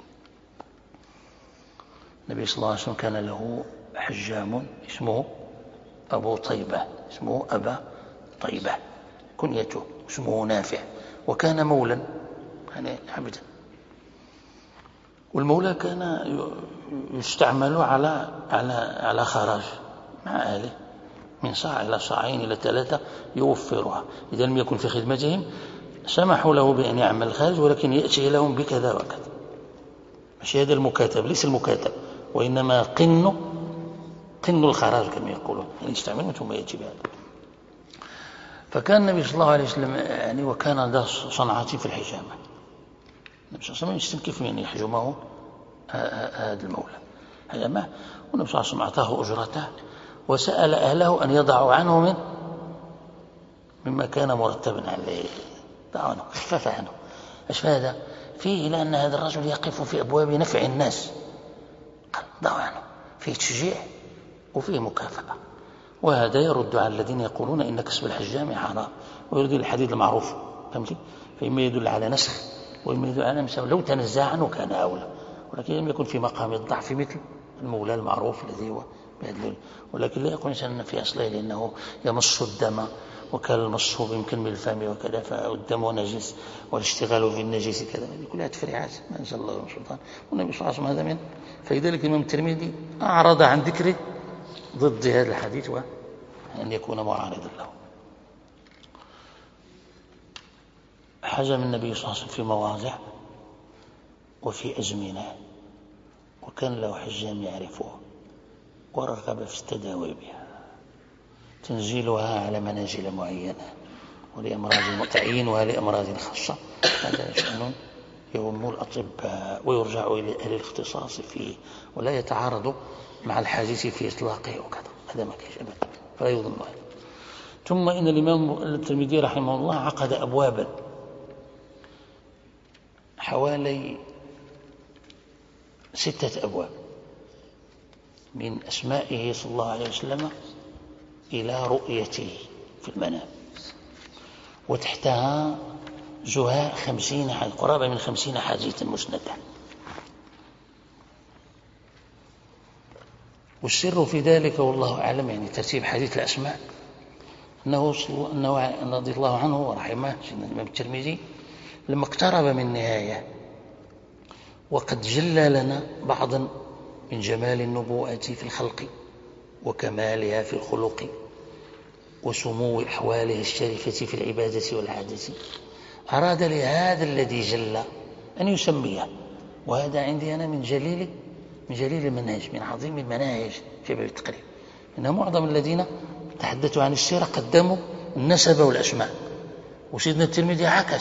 B: النبي صلى الله عليه وسلم كان له حجام اسمه أبو طيبة، اسمه أبا طيبة كنيته، اسمه نافع، وكان مولا يعني عبدا، والمولى كان يستعمل على خراج مع أهله من صاع إلى صاعين إلى 3 يوفرها. إذا لم يكن في خدمتهم سمحوا له بأن يعمل خارج، ولكن يأتي لهم بكذا وكذا. مش هذا المكاتب، ليس المكاتب، وإنما قن الخراج كما يقولون، يعني يستعملون ثم يأتي بهذا. فكان النبي صلى الله عليه وسلم يعني وكان ذا صنعة في الحجامة. النبي صلى الله عليه وسلم يستنكف من يحجمه هذا المولى حجامه، والنبي صلى الله عليه وسلم أعطاه أجرته وسأل أهله أن يضعوا عنه مما كان مرتبا عليه، ضعوا عنه، خفف عنه. ايش هذا؟ فيه إلى أن هذا الرجل يقف في أبواب نفع الناس، ضعوا عنه، فيه تشجيع وفيه مكافأة. وهذا يرد على الذين يقولون إن كسب الحجام حرام، ويرد الحديث المعروف، فهمتي؟ فإما يدل على نسخ وإما يدل على مساواه، لو تنزع عنه كان أولى، ولكن لم يكن في مقام الضعف مثل المولى المعروف الذي هو بهذا. ولكن لا يكون إنسان في أصله لأنه يمص الدم، وكان المص بيمكن من الفم وكذا، فالدم نجس والاشتغال في النجس كذا، هذه كلها تفريعات ما أنزل الله من سلطان. والنبي صلى الله عليه وسلم هذا من، فلذلك الإمام الترمذي أعرض عن ذكره ضد هذا الحديث وأن يكون معارضا له. حجم النبي صلى الله عليه وسلم في مواضع وفي أزمنة، وكان له حجام يعرفه ورغب في التداوي بها، تنزيلها على منازل معينة ولأمراض تعيينها لأمراض خاصة. هذا شأن يهم الأطباء ويرجع إلى أهل الاختصاص فيه، ولا يتعارض مع الحادث في إطلاقه وكذا، هذا ما كيش أبدا، فلا يظن هذا. ثم إن الإمام الترمذي رحمه الله عقد أبوابا حوالي 6 أبواب من أسمائه صلى الله عليه وسلم إلى رؤيته في المنام، وتحتها زهاء 50 قرابة من 50 حديثا مسندة. والسر في ذلك والله أعلم، يعني ترتيب حديث الأسماء، أنه رضي الله عنه ورحمه سيدنا الإمام الترمذي لما اقترب من النهاية وقد جلى لنا بعضا من جمال النبوءة في الخلق وكمالها في الخلق وسمو أحوالها الشريفة في العبادة والعادة، أراد لهذا الذي جل أن يسميه. وهذا عندي أنا من جليل المنهج، من عظيم المناهج في باب التقريب. إن معظم الذين تحدثوا عن السيرة قدموا النسب والأسماء، وسيدنا الترمذي عكس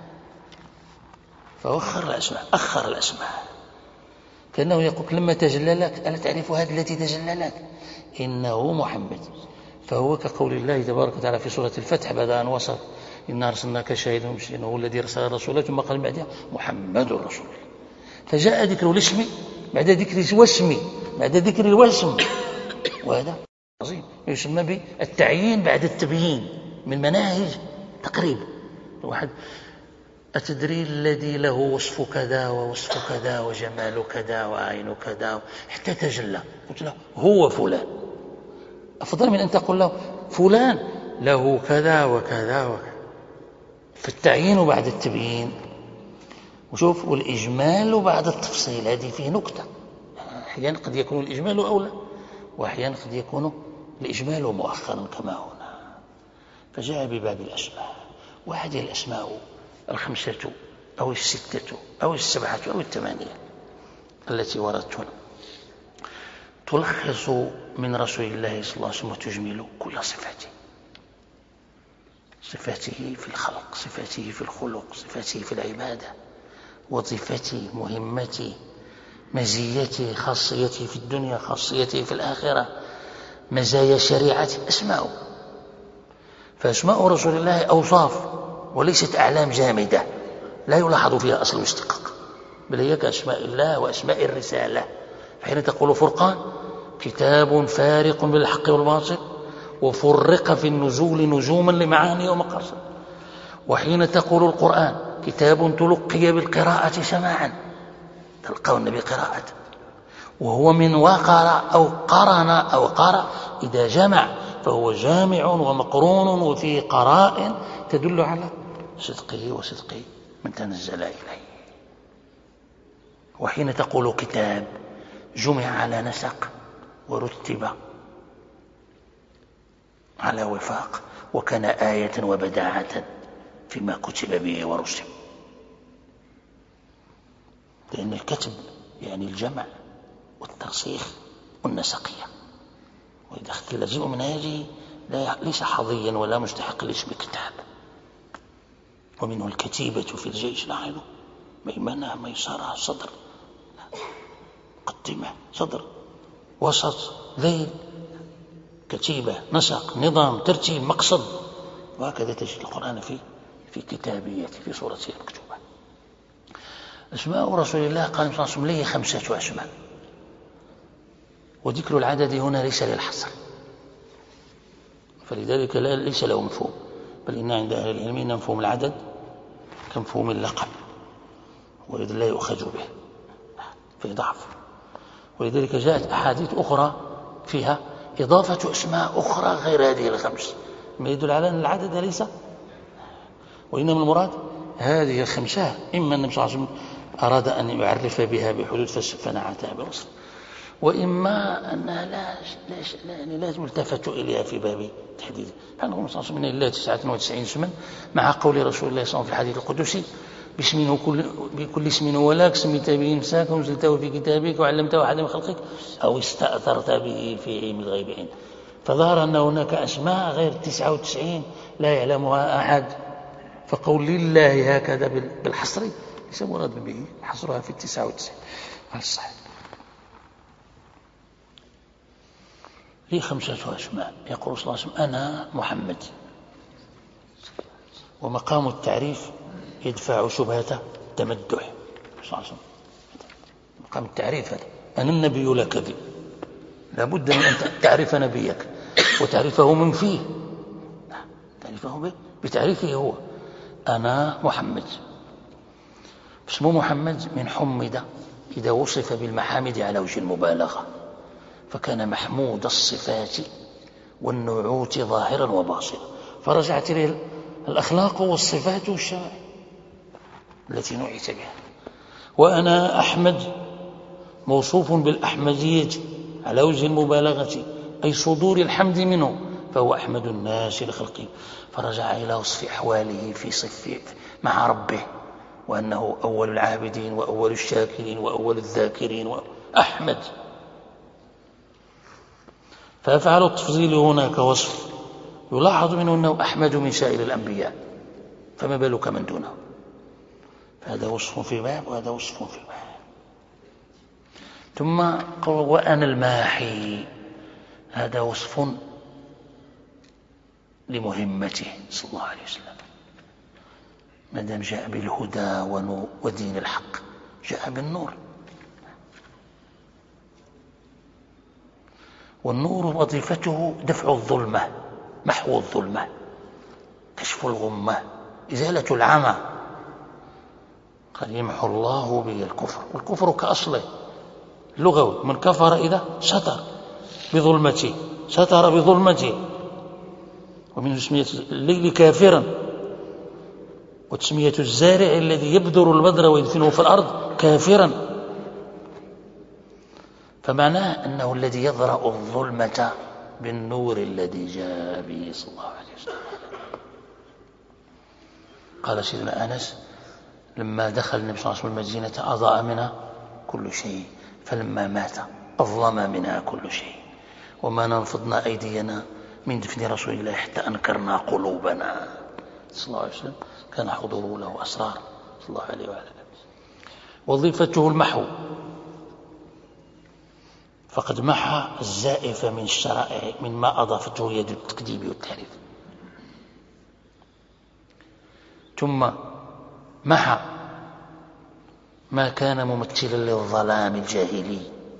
B: أخر الأسماء، كأنه يقول لما تجلى لك ألا تعرف هذا الذي تجلى لك؟ إنه محمد. فهو كقول الله تبارك وتعالى في سورة الفتح بعد أن وصف إنا أرسلناك شاهدا ومبشرا هو الذي أرسل رسوله، ثم قال بعدها محمد رسول الله. فجاء ذكر الاسم بعد ذكر الوسم بعد ذكر الوسم، وهذا عظيم، يسمى بالتعيين بعد التبيين من مناهج تقريب. واحد أتدري الذي له وصف كذا ووصف كذا وجمال كذا وعين كذا حتى تجلى، قلت له هو فلان، أفضل من أن تقول له فلان له كذا وكذا وكذا. فالتعيين بعد التبيين، وشوف والإجمال بعد التفصيل، هذه فيه نكتة. أحيانا قد يكون الإجمال أولى، وأحيانا قد يكون الإجمال مؤخرا كما هنا. فجاء بباب الأسماء، وهذه الأسماء 5 أو 6 أو 7 أو 8 التي وردت هنا تلخص من رسول الله صلى الله عليه وسلم وتجمل كل صفاته في الخلق، صفاته في الخلق، صفاته في العبادة، وظيفته، مهمته، مزيته، خاصيته في الدنيا، خاصيته في الآخرة، مزايا شريعته، أسماء. فأسماء رسول الله أوصاف وليست أعلام جامدة لا يلاحظ فيها أصل الاشتقاق، بل هي كأسماء الله وأسماء الرسالة. فحين تقول فرقان كتاب فارق بالحق والباطل، وفرق في النزول نجوما لمعاني ومقاصد. وحين تقول القرآن كتاب تلقي بالقراءة سماعا، تلقى النبي قراءة، وهو من وقر أو قرن أو قرأ إذا جمع فهو جامع ومقرون وفيه قرائن تدل على صدقه وصدق من تنزل إليه. وحين تقول كتاب جمع على نسق ورتب على وفاق، وكان آية وبداعة فيما كتب به ورسم، لأن الكتب يعني الجمع والترسيخ والنسقية. وإذا اختل جزء من هذه ليس حظيا ولا مستحق لاسم كتاب. ومنه الكتيبة في الجيش نحن ميمنة ميسرة صدر مقدمة صدر وسط ذيل كتيبة نسق نظام ترتيب مقصد. وهكذا تجد القرآن في كتابيته في صورته المكتوبة. أسماء رسول الله قال صلى الله عليه وسلم لي 5 أسماء، وذكر العدد هنا ليس للحصر، فلذلك ليس له مفهوم، بل إن عند أهل العلم إن مفهوم العدد كمفهوم اللقب، وإذا لا يؤخذ به في ضعف. ولذلك جاءت أحاديث أخرى فيها إضافة أسماء أخرى غير هذه ال5، ما يدل على أن العدد ليس، وإنما المراد هذه ال5. إما النبي صلى الله عليه وسلم أراد أن يعرف بها بحدود فنعتها بوصف، وإما أنها لا تلتفت إليها في باب تحديد. فنقول صلى الله عليه وسلم إن الله 99 اسما، مع قول رسول الله صلى الله عليه وسلم في الحديث القدسي بكل اسم ولك سميت به نفسك ونزلته في كتابك وعلمته أحد من خلقك أو استأثرت به في علم الغيب عندك. فظهر أن هناك أسماء غير 99 لا يعلمها أحد، فقول لله هكذا بالحصر ليس مراد به حصرها في 99 على الصحيح. لي 5 أسماء. يقول صلى الله عليه وسلم أنا محمد، ومقام التعريف يدفع شبهة التمدح صلى الله عليه وسلم. مقام التعريف هذا أنا النبي لا كذب، لابد من أن تعرف نبيك وتعرفه من فيه، تعرفه بتعريفه هو. أنا محمد، اسمه محمد من حمد إذا وصف بالمحامد على وجه المبالغة، فكان محمود الصفات والنعوت ظاهرا وباطنا، فرجعت إليه الأخلاق والصفات والشمائل التي نعت بها. وأنا أحمد موصوف بالأحمدية على وجه المبالغة، أي صدور الحمد منه، فهو أحمد الناس لخلقه، فرجع إلى وصف أحواله في صفه مع ربه، وأنه أول العابدين وأول الشاكرين وأول الذاكرين أحمد. فأفعل التفضيل هناك وصف يلاحظ منه أنه أحمد من سائر الأنبياء، فما بالك من دونه. فهذا وصف في باب وهذا وصف في باب. ثم قال وأنا الماحي، هذا وصف لمهمته صلى الله عليه وسلم، ما دام جاء بالهدى ودين الحق جاء بالنور، والنور وظيفته دفع الظلمة، محو الظلمة، كشف الغمة، إزالة العمى. قد يمحو الله به الكفر، والكفر كأصله لغوي من كفر إذا ستر بظلمته، ستر بظلمته. ومن تسمية الليل كافرا، وتسمية الزارع الذي يبذر البذر ويدفنه في الأرض كافرا. فمعناه أنه الذي يضرأ الظلمة بالنور الذي جاء به صلى الله عليه وسلم. قال سيدنا أنس لما دخل النبي صلى الله عليه وسلم المدينة أضاء منها كل شيء، فلما مات أظلم منها كل شيء، وما ننفضنا أيدينا من دفن رسول الله حتى أنكرنا قلوبنا صلى الله عليه وسلم. كان حضوره له أسرار صلى الله عليه وعلى آله. وظيفته المحو، فقد محى الزائف من الشرائع مما أضافته يد التكذيب والتحريف. ثم محى ما كان ممثلا للظلام الجاهلي،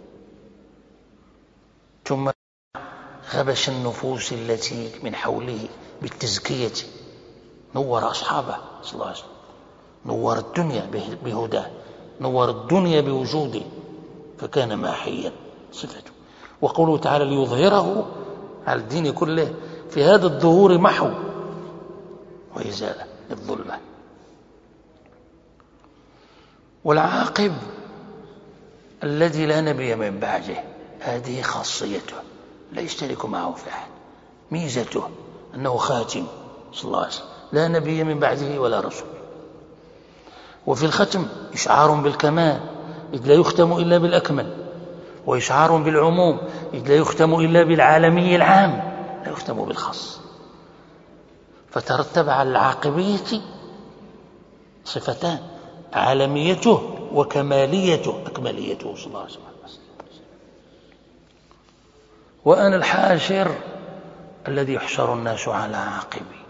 B: ثم غبش النفوس التي من حوله بالتزكية، نور أصحابه صلى الله عليه وسلم، نور الدنيا بهداه، نور الدنيا بوجوده، فكان ماحيا صفته. وقوله تعالى ليظهره على الدين كله، في هذا الظهور محو وإزالة الظلمة. والعاقب الذي لا نبي من بعده، هذه خاصيته لا يشترك معه في أحد، ميزته أنه خاتم صلى الله عليه وسلم، لا نبي من بعده ولا رسول. وفي الختم إشعار بالكمال، إذ لا يختم إلا بالأكمل، وإشعار بالعموم، إذ لا يختم إلا بالعالمي العام، لا يختم بالخاص. فترتب على العاقبية صفتان: عالميته وكماليته، أكمليته صلى الله عليه وسلم. وأنا الحاشر الذي يحشر الناس على عاقبي.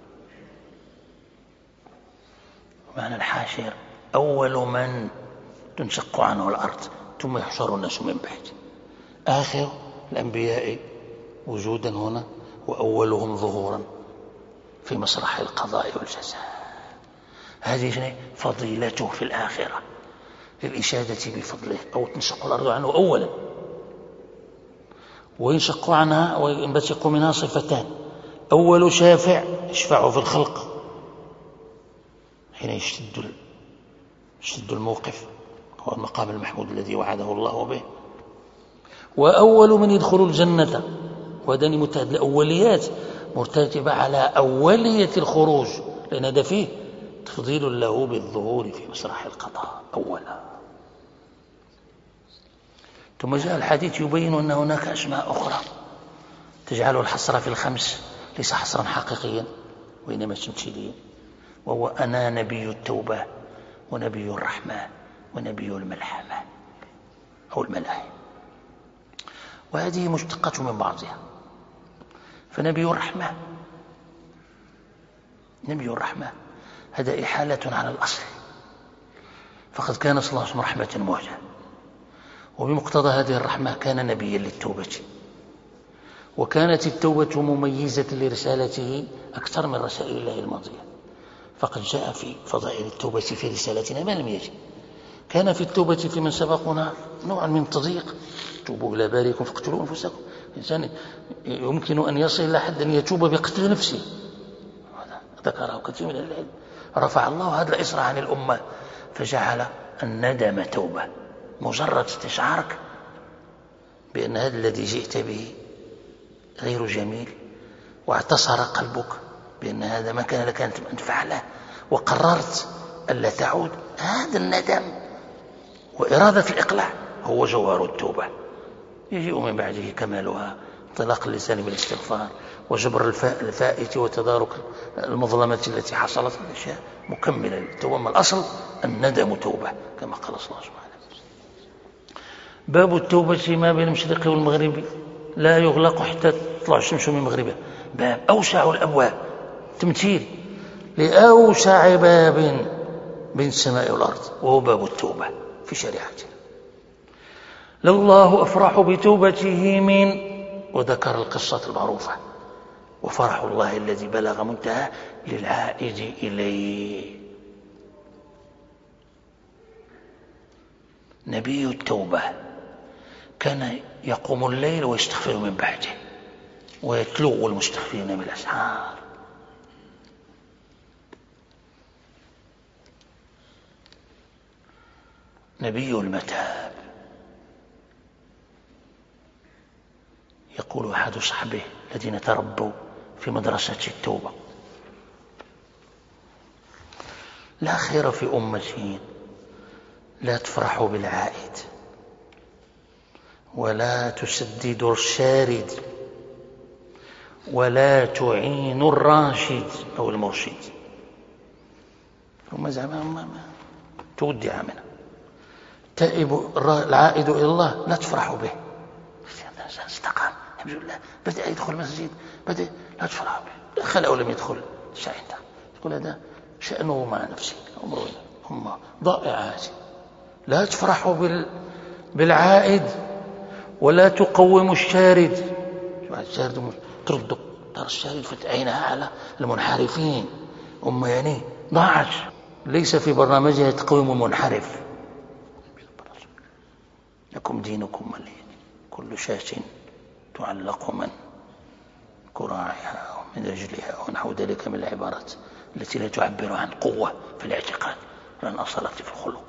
B: معنى الحاشر أول من تنشق عنه الأرض، ثم يحشر الناس من بعد، آخر الأنبياء وجودا هنا، وأولهم ظهورا في مسرح القضاء والجزاء. هذه فضيلته في الآخرة للإشادة بفضله، أو تنشق الأرض عنه أولا، وينشق عنها وينبثق منها صفتان: أول شافع يشفع في الخلق حين يشتد الموقف، هو المقام المحمود الذي وعده الله به، وأول من يدخل الجنة. وهذان متعدد الأوليات مرتكبة على أولية الخروج، لأن هذا فيه تفضيل له بالظهور في مسرح القضاء أولا. ثم جاء الحديث يبين أن هناك أسماء أخرى تجعل الحصر في الخمس ليس حصرا حقيقيا وإنما تمثيليا، وهو أنا نبي التوبة ونبي الرحمة ونبي الملحمة أو الملاحم، وهذه مشتقة من بعضها. فنبي الرحمة، نبي الرحمة هذا إحالة على الأصل، فقد كان صلى الله عليه وسلم رحمة مهجة، وبمقتضى هذه الرحمة كان نبيا للتوبة، وكانت التوبة مميزة لرسالته أكثر من رسائل الله الماضية، فقد جاء في فضائل التوبة في رسالتنا ما لم يجد. كان في التوبة في من سبقنا نوع من تضييق: توبوا إلى بارئكم فاقتلوا أنفسكم. الإنسان يمكن أن يصل إلى حد أن يتوب بقتل نفسه، هذا ذكره كثير من العلم. رفع الله هذا الإصرار عن الأمة فجعل الندم توبة، مجرد استشعارك بأن هذا الذي جئت به غير جميل، واعتصر قلبك بأن هذا ما كان لك أن تفعله، وقررت ألا تعود، هذا الندم وإرادة الإقلاع هو جوهر التوبة. يجيء من بعده كمالها انطلاق اللسان بالاستغفار، وجبر الفائت وتدارك المظلمة التي حصلت، أشياء مكملة للتوبة. أما الأصل الندم توبة كما قال الله سبحانه. باب التوبة ما بين المشرق والمغرب لا يغلق حتى تطلع الشمس من مغربها. باب أوسع الأبواب، تمثيل لأوسع باب بين السماء والأرض، وهو باب التوبة في شريعتنا. لله أفرح بتوبته من، وذكر القصة المعروفة: وفرح الله الذي بلغ منتهى للعائد إليه. نبي التوبة كان يقوم الليل ويستغفر من بعده، ويتلو المستغفرين بالأسحار. نبي المتاب، يقول أحد صحبه الذين تربوا في مدرسة التوبة: لا خير في أمة لا تفرح بالعائد ولا تسدد الشارد ولا تعين الراشد أو المرشد. ثم زعما تودع منه. تائب العائد إلى الله لا تفرح به، استقام الحمد لله، بدأ يدخل مسجد، بدأ لا تفرح به، دخل أو لم يدخل شيء، تقول هذا شأنه مع نفسه. هم ضائعات. لا تفرحوا بالعائد ولا تقوموا الشارد. الشارد تردوا ترى الشارد فتح عينها على المنحرفين. يعني ضاعت، ليس في برنامجها تقويم المنحرف. لكم دينكم ولي دين. كل شاة تعلق من كراعها ومن رجلها ونحو ذلك من العبارات التي لا تعبر عن قوة في الاعتقاد ولا عن أصالة في الخلق.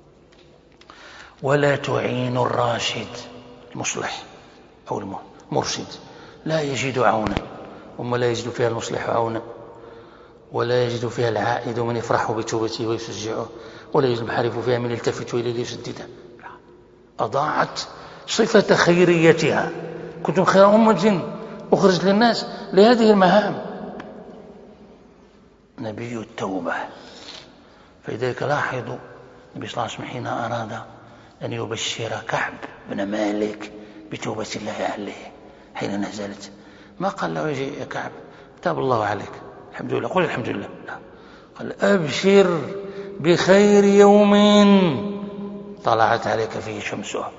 B: ولا تعين الراشد المصلح أو المرشد، لا يجد عونا، وما لا يجد فيها المصلح عونا، ولا يجد فيها العائد من يفرح بتوبته ويشجعه، ولا يجد المحارف فيها من يلتفت إليه ليسدده. أضاعت صفة خيريتها. كنتم خير أمة أخرجت للناس لهذه المهام. نبي التوبة. فلذلك لاحظوا النبي صلى الله عليه وسلم حين أراد أن يبشر كعب بن مالك بتوبة الله عليه حين نزلت، ما قال له يا كعب تاب الله عليك الحمد لله، قل الحمد لله، لا، قال أبشر بخير يوم طلعت عليك فيه شمسها،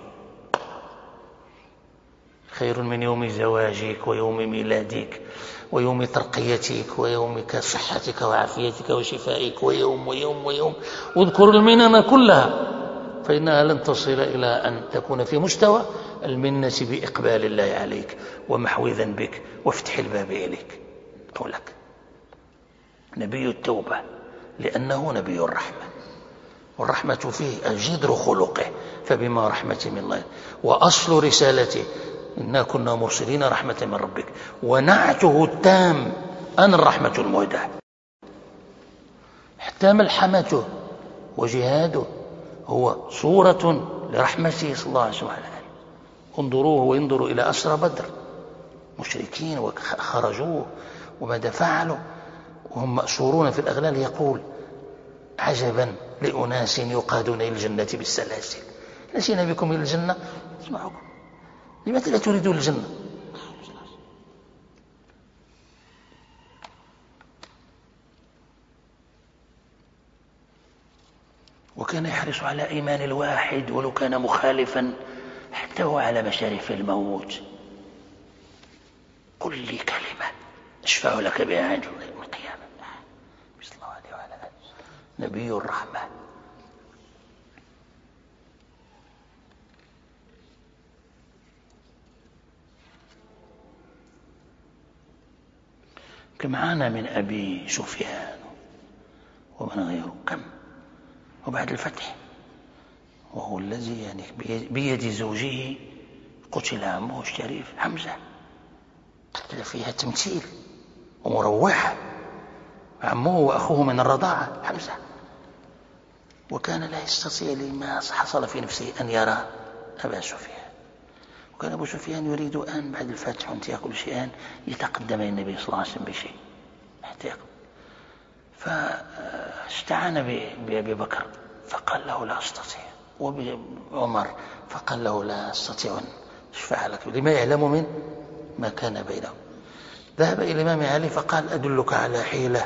B: خير من يوم زواجك ويوم ميلادك ويوم ترقيتك ويوم صحتك وعافيتك وشفائك ويوم ويوم ويوم. واذكر المنن كلها فإنها لن تصل إلى أن تكون في مستوى المنة بإقبال الله عليك ومحو ذنبك وفتح الباب إليك أو لك. نبي التوبة لأنه نبي الرحمة، والرحمة فيه جذر خلقه، فبما رحمة من الله، وأصل رسالته إنا كنا مرسلين رحمة من ربك، ونعته التام أن الرحمة المهداة. حتى ملحمته وجهاده هو صورة لرحمته صلى الله عليه وسلم. انظروه وانظروا إلى أسرى بدر، مشركين وخرجوه وماذا فعلوا وهم مأسورون في الأغلال. يقول عجبا لأناس يقادون إلى الجنة بالسلاسل. نسينا بكم إلى الجنة، اسمعوكم، لماذا لا تريدون الجنة؟ وكان يحرص على إيمان الواحد ولو كان مخالفا حتى هو على مشارف الموت. قل لي كلمة أشفع لك بها عند يوم القيامة. صلى الله عليه وعلى آله. نبي الرحمة. كم عانى من أبي سفيان ومن غيره، كم، وبعد الفتح وهو الذي يعني بيد زوجه قتل عمه الشريف حمزة. قتل فيها تمثيل ومروحة، عمه وأخوه من الرضاعة حمزة، وكان لا يستطيع لما حصل في نفسه أن يرى أبا سفيان. وكان أبو سفيان يريد أن بعد الفتح وانتهاء كل شيء يتقدم إلى النبي صلى الله عليه وسلم بشيء حتى يقبل. فاستعان بأبي بكر فقال له لا أستطيع، وبعمر فقال له لا أستطيع أن أشفع لك، لما يعلم من ما كان بينهم. ذهب إلى الإمام علي فقال أدلك على حيلة،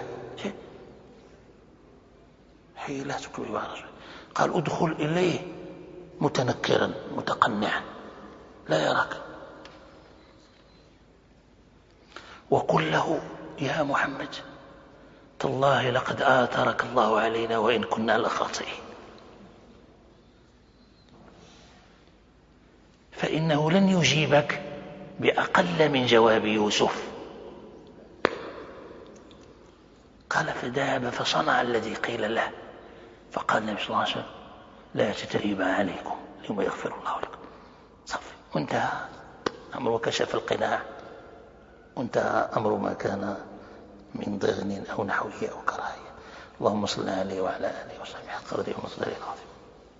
B: حيلة تكتب على رجل. قال أدخل إليه متنكرا متقنعا لا يراك، وقل له يا محمد تالله لقد آثرك الله علينا وإن كنا لخاطئين، فإنه لن يجيبك بأقل من جواب يوسف. قال فذهب فصنع الذي قيل له، فقال النبي صلى الله عليه وسلم لا تتريب عليكم اليوم يغفر الله لكم. صفي، وانتهى أمر وكشف القناع، وانتهى أمر ما كان من ضغن أو نحوه أو كراهية. اللهم صل عليه وعلى آله وصحبه حق قدره ومقداره العظيم.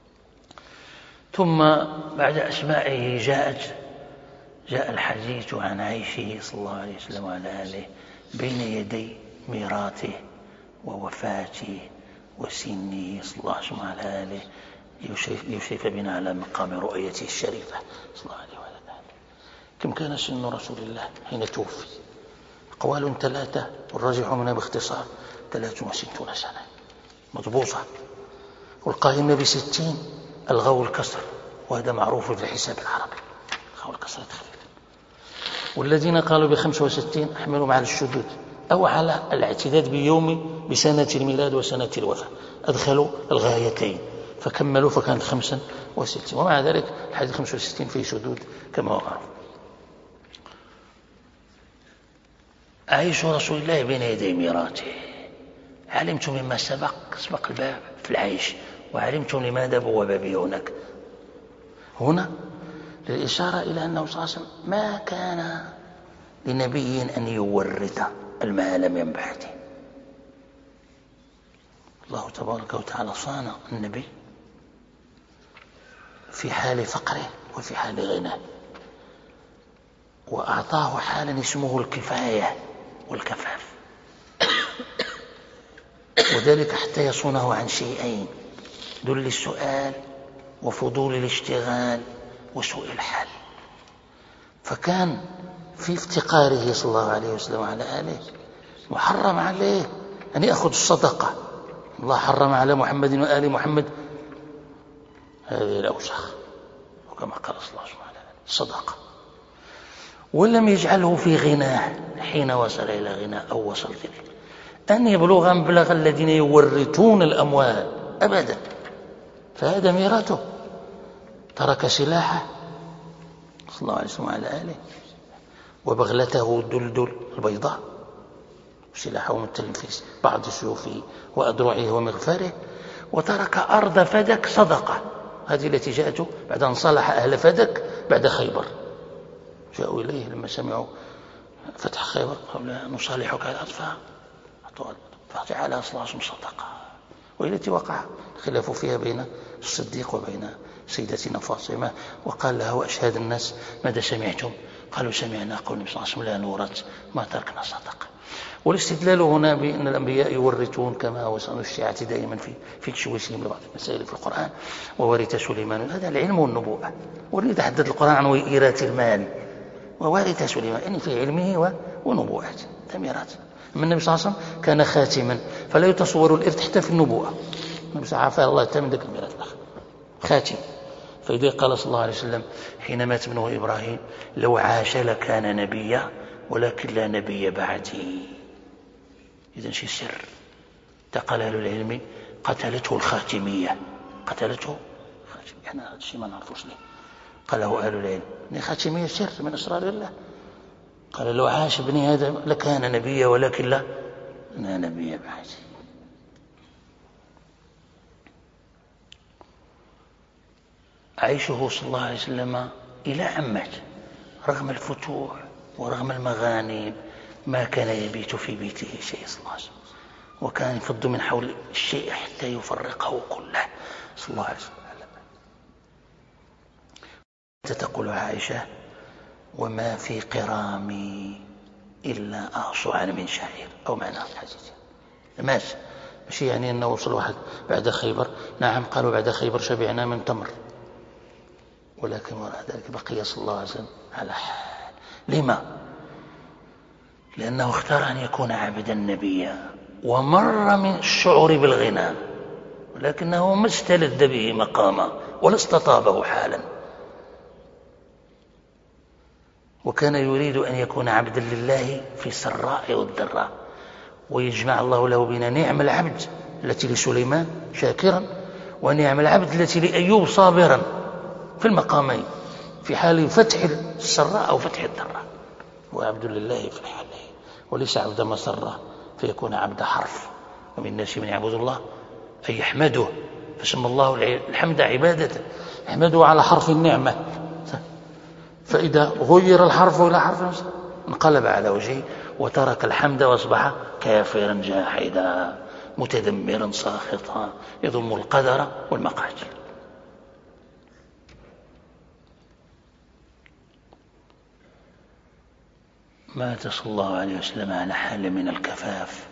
B: ثم بعد أسمائه جاء الحديث عن عيشه صلى الله عليه وسلم وعلى آله بين يدي ميراثه ووفاته وسنه صلى الله عليه وسلم وعلى آله، ليشرف بنا على مقام رؤيته الشريفة صلى الله عليه وعلى آله. كم كان سن رسول الله حين توفي؟ أقوال 3 والراجح منها باختصار 63 سنة مضبوطة، والقائمة ب60 ألغوا الكسر، وهذا معروف في الحساب العربي، ألغوا الكسر الخفيف. والذين قالوا ب65 أحملوا على الشذوذ أو على الاعتداد بسنة الميلاد وسنة الوفاة، أدخلوا الغايتين فكملوا فكانت 65. ومع ذلك الحديث 65 فيه شذوذ كما هو معروف. عيش رسول الله بين يدي ميراثه، علمتم مما سبق الباب في العيش، وعلمتم لماذا بواب به هنا للإشارة إلى أنه صلى الله عليه وسلم ما كان لنبي أن يورث المال من بعده. الله تبارك وتعالى صان النبي في حال فقره وفي حال غناه، وأعطاه حالا اسمه الكفاية والكفاف، وذلك حتى يصونه عن شيئين: ذل السؤال وفضول الاشتغال وسوء الحال. فكان في افتقاره صلى الله عليه وسلم وعلى آله محرم عليه أن يأخذ الصدقة. الله حرم على محمد وآل محمد هذه الأوسخ، وكما قال صلى الله عليه وسلم الصدقة، ولم يجعله في غناه حين وصل إلى غناه أو وصلت إليه أن يبلغ مبلغ الذين يورثون الأموال أبدا، فهذا ميراثه. ترك سلاحه صلى الله عليه وسلم وعلى آله وبغلته الدلدل البيضاء، سلاحه مثل في بعض سيوفه وأدرعه ومغفره، وترك أرض فدك صدقة، هذه التي جاءته بعد أن صلح أهل فدك بعد خيبر. جاءوا إليه لما سمعوا فتح خيبر قالوا نصالحك على الأطفال، فجعلها صلى الله عليه وسلم صدقة، وهي التي وقع الخلاف فيها بين الصديق وبين سيدتنا فاطمة. وقال له أشهد الناس ماذا سمعتم؟ قالوا سمعنا قول النبي صلى الله عليه وسلم لا نورث ما تركنا صدقة. والاستدلال هنا بأن الأنبياء يورثون كما هو الشيعة دائما في تشويشهم لبعض المسائل في القرآن، وورث سليمان، هذا العلم والنبوءة. ولذا حدث القرآن عن إيراث المال، وورث سليمان يعني في علمه ونبوءته، هذا ميراث. أما النبي صلى الله عليه وسلم كان خاتما، فلا يتصور الإرث حتى في النبوءة. النبي صلى الله عليه وسلم الله يتمن ذلك الميراث خاتم. فإذا قال صلى الله عليه وسلم حين مات ابنه إبراهيم لو عاش لكان نبيا ولكن لا نبي بعدي. إذن شيء سر تقال أهل العلم قتلته الخاتمية، قتلته احنا هذا الشيء ما نعرفوش ليه قاله أهل العلم، خاتمية سر من أسرار الله. قال لو عاش ابني هذا لكان نبيا ولكن لا نبي بعدي. عيشه صلى الله عليه وسلم إلى عمت رغم الفتوح ورغم المغانم ما كان يبيت في بيته شيء صلى الله عليه وسلم، وكان يفض من حول الشيء حتى يفرقه كله صلى الله عليه وسلم. تقول عائشة وما في قرامي إلا أعصعا من شعير أو معنى الحديث ماشي يعني أنه وصل واحد بعد خيبر. نعم قالوا بعد خيبر شبعنا من تمر، ولكن وراء ذلك بقي صلى الله عليه وسلم على حال. لما؟ لأنه اختار أن يكون عبدا نبيا، ومر من الشعور بالغنى، ولكنه ما استلذ به مقاما ولا استطابه حالا، وكان يريد أن يكون عبدا لله في السراء والضراء، ويجمع الله له بين نعم العبد التي لسليمان شاكرا، ونعم العبد التي لأيوب صابرا في المقامين، في حال فتح السراء أو فتح الضراء، وعبد لله في الحالين، وليس عبد مسرة فيكون عبد حرف. ومن الناس من يعبد الله أي يحمده، فسمى الله الحمد عبادته، يحمده على حرف النعمة، فإذا غير الحرف إلى حرف انقلب على وجهه وترك الحمد وأصبح كافرا جاحدا متذمرا ساخطا يضم القدر والمقادير. مات صلى الله عليه وسلم على حال من الكفاف،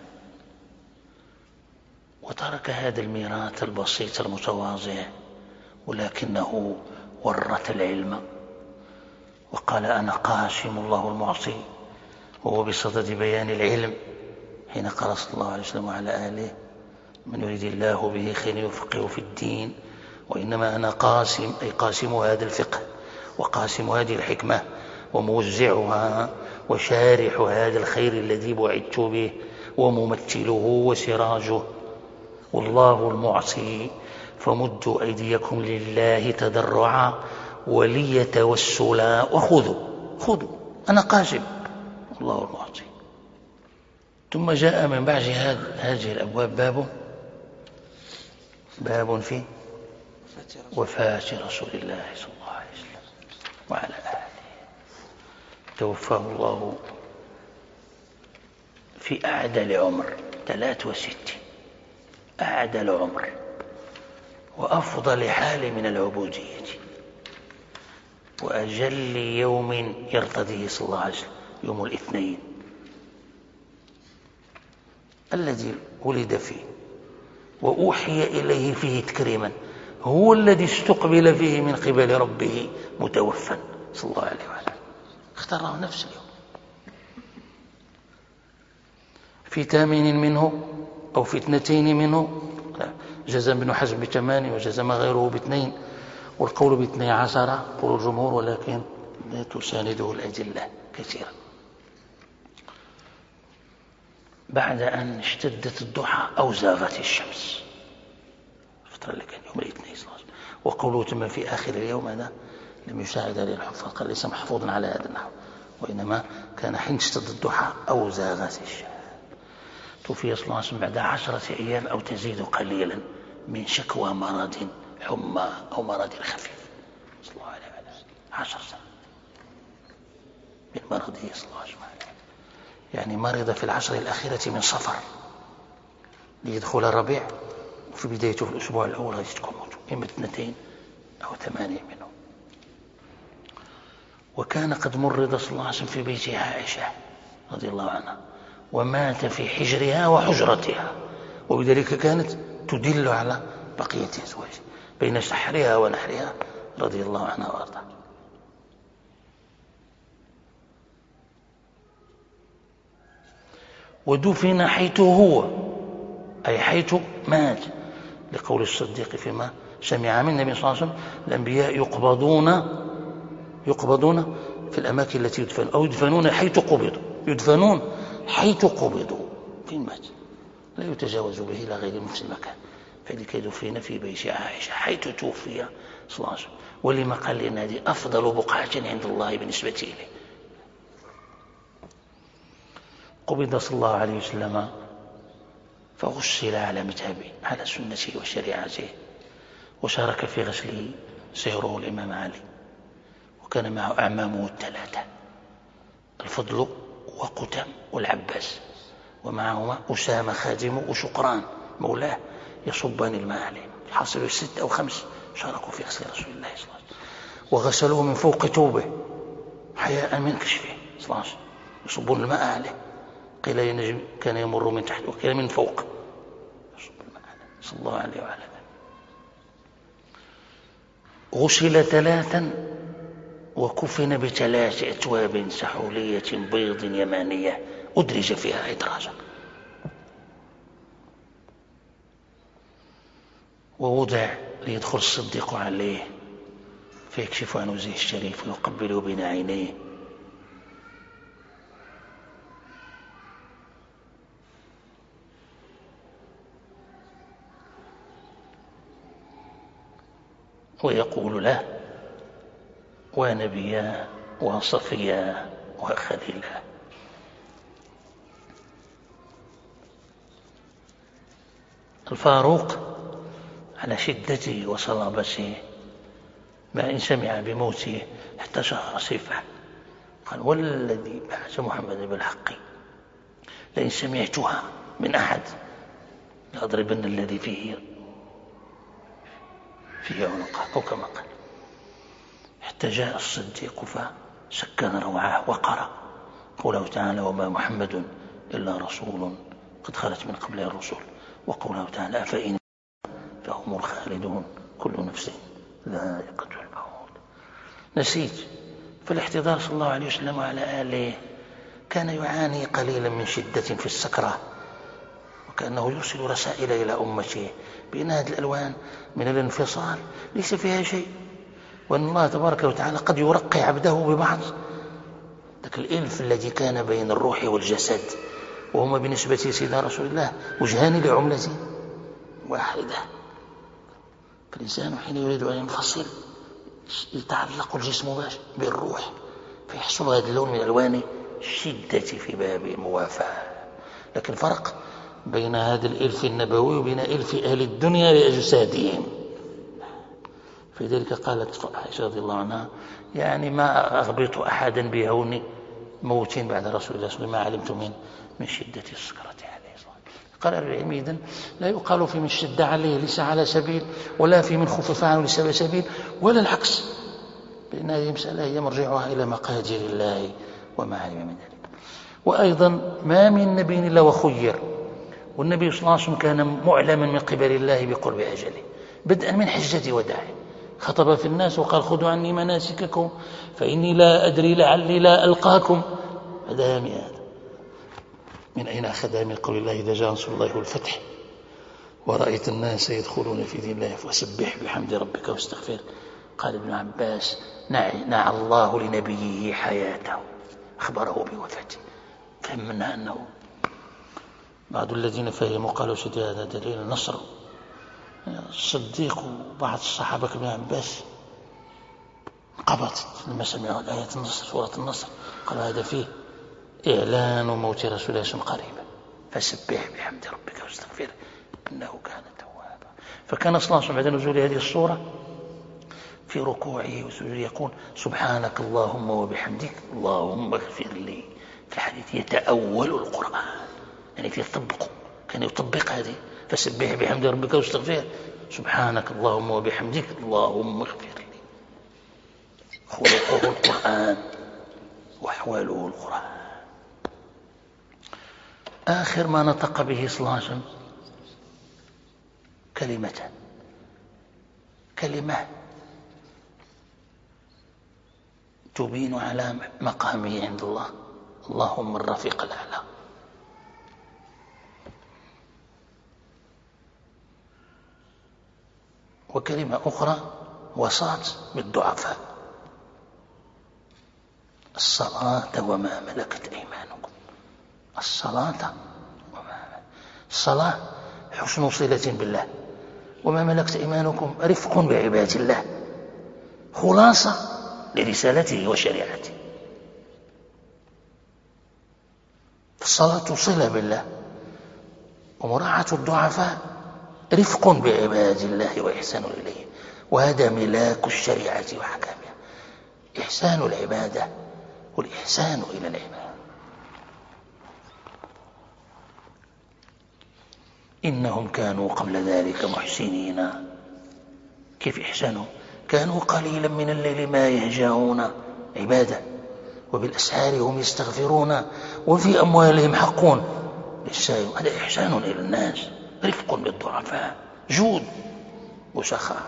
B: وترك هذا الميراث البسيط المتواضع، ولكنه ورث العلم وقال أنا قاسم الله المعصي، وهو بصدد بيان العلم حين قال صلى الله عليه وسلم وعلى آله من يريد الله به خير يفقهه في الدين. وإنما أنا قاسم، أي قاسم هذا الفقه وقاسم هذه الحكمة وموزعها وشارح هذا الخير الذي بعثت به وممثله وسراجه. والله المعصي فمدوا أيديكم لله تضرعا ولي توسلا وخذوا أنا قاسم الله المعصي. ثم جاء من بعد هذه الأبواب باب في وفاة رسول الله صلى الله عليه وسلم وعلى آله. توفاه الله في أعدل عمر 63، أعدل عمر وأفضل حال من العبودية وأجل يوم يرتضيه صلى الله عليه وسلم يوم الاثنين الذي ولد فيه وأوحي إليه فيه تكريما، هو الذي استقبل فيه من قبل ربه متوفى صلى الله عليه وسلم، اختاره نفس اليوم في 8 منه أو في 2 منه. جزم ابن حزم ب8 وجزم غيره ب2 والقول ب12 قول الجمهور، ولكن لا تسانده الأدلة كثيرا. بعد أن اشتدت الضحى أو زاغت الشمس، الفترة اللي كان يوم الاثنين صلى الله عليه وسلم. وقوله ثم في آخر اليوم هذا لم يساعد عليه الحفاظ، قال ليس محفوظا على هذا النحو، وإنما كان حين اشتد الضحى أو زاغت الشمس. توفي صلى الله عليه وسلم بعد 10 أيام أو تزيد قليلا من شكوى مرض حمى أو مرض خفيف صلى الله عليه وسلم. 10 سنة من مرضه صلى الله عليه وسلم، يعني مرض في العشر الأخيرة من صفر ليدخل الربيع، وفي بدايته في الأسبوع الأول غادي تكون موته، إما 2 أو 8 منهم. وكان قد مرض صلى الله عليه وسلم في بيت عائشة رضي الله عنها، ومات في حجرها وحجرتها، وبذلك كانت تدل على بقية أزواجه بين سحرها ونحرها رضي الله عنها وارضاها. ودفن حيث هو، أي حيث مات، لقول الصديق فيما سمع من النبي صلى الله عليه وسلم: الأنبياء يقبضون في الأماكن التي يدفن، أو يدفنون حيث قبضوا، يدفنون حيث قبضوا، فين مات لا يتجاوز به إلى غير نفس المكان، فلذلك دفن في بيت عائشة حيث توفي صلى الله عليه وسلم. ولما قال لأن هذه أفضل بقعة عند الله بالنسبة إليه. قبض صلى الله عليه وسلم فغسل على مذهبه على سنته وشريعته، وشارك في غسله سيره الإمام علي، وكان معه أعمامه 3 الفضل وقتم والعباس، ومعهما أسامة خادمه وشقران مولاه يصبان الماء عليه. حصلوا 6 أو 5 شاركوا في غسل رسول الله صلى الله عليه وسلم، وغسلوه من فوق توبه حياء من كشفه صلى الله عليه وسلم، يصبون الماء عليه، قيل ينجم كان يمر من تحت، وقيل من فوق يصب الماء عليه صلى الله عليه وعلى آله. غسل 3 وكفن ب3 أثواب سحولية بيض يمانية أدرج فيها إدراجا، ووضع ليدخل الصديق عليه فيكشف عن وجهه الشريف ويقبله بين عينيه، ويقول له: ونبيا وصفيا وخليلا. الفاروق على شدته وصلابته ما إن سمع بموته حتى شهر سيفه، قال: والذي بعث محمد بالحق لئن سمعتها من أحد لأضربن الذي فيه عنقه، أو كما قال. حتى جاء الصديق فسكن روعه وقرأ قوله تعالى: وما محمد إلا رسول قد خلت من قبله الرسل، وقوله تعالى: أفإن فهم الخالدون كل نفس ذائقة الموت. نسيت فالاحتضار صلى الله عليه وسلم وعلى آله كان يعاني قليلا من شدة في السكرة، وكأنه يرسل رسائل إلى أمته بأن هذه الألوان من الانفصال ليس فيها شيء، وأن الله تبارك وتعالى قد يرقي عبده ببعض ذاك الإلف الذي كان بين الروح والجسد، وهما بالنسبة لسيدنا رسول الله وجهان لعملة واحدة. فالإنسان حين يريد أن ينفصل يتعلق الجسم بالروح، فيحصل هذا اللون من ألوان الشدة في باب الموافاة. لكن فرق بين هذا الإلف النبوي وبين إلف أهل الدنيا لأجسادهم. في ذلك قالت عائشة رضي الله عنها يعني ما أغبط أحدا بهون موت بعد رسول الله صلى الله عليه وسلم ما علمت من شدة السكرة عليه. قال العلم إذن لا يقال في من شد عليه ليس على سبيل، ولا في من خفف عنه ليس على سبيل، ولا العكس، لأن هذه مسألة هي مرجعها إلى مقادير الله وما علم من ذلك. وأيضا ما من نبي إلا وخير، والنبي صلى الله عليه وسلم كان معلما من قبل الله بقرب أجله بدءا من حجة وداعه، خطب في الناس وقال خذوا عني مناسككم فإني لا أدري لعلي لا ألقاكم. هذا من أين أخذها؟ من قول الله إذا جاء نصر الله والفتح ورأيت الناس يدخلون في دين الله فسبح بحمد ربك واستغفر. قال ابن عباس نعى الله لنبيه حياته، أخبره بوفاته. فهم منها أنه بعض الذين فهموا قالوا سيدي هذا دليل النصر. الصديق وبعض الصحابة كابن عباس قبضت لما سمعوا آية النصر سورة النصر قالوا هذا فيه إعلان موت رسول الله صلى الله عليه وسلم قريبا، فسبح بحمد ربك واستغفر إنه كان توابا. فكان صلى الله عليه وسلم بعد نزول هذه الصورة في ركوعه وسجوده يقول سبحانك اللهم وبحمدك اللهم اغفر لي. في الحديث يتأول القرآن، يعني كان يطبق هذه فسبح بحمد ربك واستغفر سبحانك اللهم وبحمدك اللهم اغفر لي. خلقه القرآن وأحواله القرآن. آخر ما نطق به صلى الله عليه وسلم كلمة تبين على مقامه عند الله، اللهم الرفيق الأعلى. وكلمة أخرى وصات بالضعفاء، الصلاة وما ملكت أيمانكم. الصلاة الصلاة حسن صلة بالله، وما ملكت أيمانكم رفق بعباد الله، خلاصة لرسالته وشريعته. الصلاة صلة بالله، ومراعاة الضعفاء رفق بعباد الله وإحسان إليه، وهذا ملاك الشريعة وحكامها، إحسان العبادة والإحسان إلى العباد. إنهم كانوا قبل ذلك محسنين. كيف إحسانهم؟ كانوا قليلا من الليل ما يهجعون عبادة، وبالأسحار هم يستغفرون، وفي أموالهم حقون للسائل. هذا إحسان إلى الناس، رفق بالضعفاء، جود وسخاء.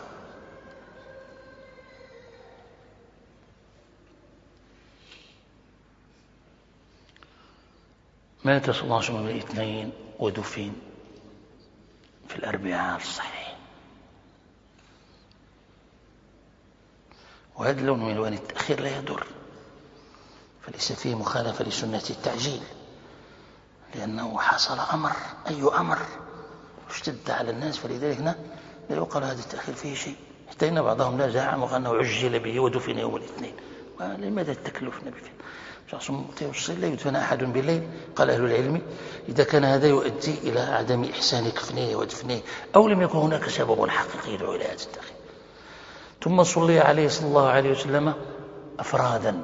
B: مات صلى الله عليه وسلم الاثنين ودفن في الأربعاء الصحيح. وهذا اللون من ألوان التأخير لا يضر، فليس فيه مخالفة لسنة التعجيل، لأنه حصل أمر، أي أمر اشتد على الناس، فلذلك لا يقال هذا التأخير فيه شيء. حتى إن بعضهم لا زعم أنه عجل به ودفن يوم الاثنين. لماذا التكلف النبي فيه؟ لا يدفن أحد بالليل. قال أهل العلم إذا كان هذا يؤدي إلى عدم إحسان كفنه ودفنه، أو لم يكن هناك سبب حقيقي يدعو إلى هذا التأخير. ثم صلي عليه صلى الله عليه وسلم أفرادا،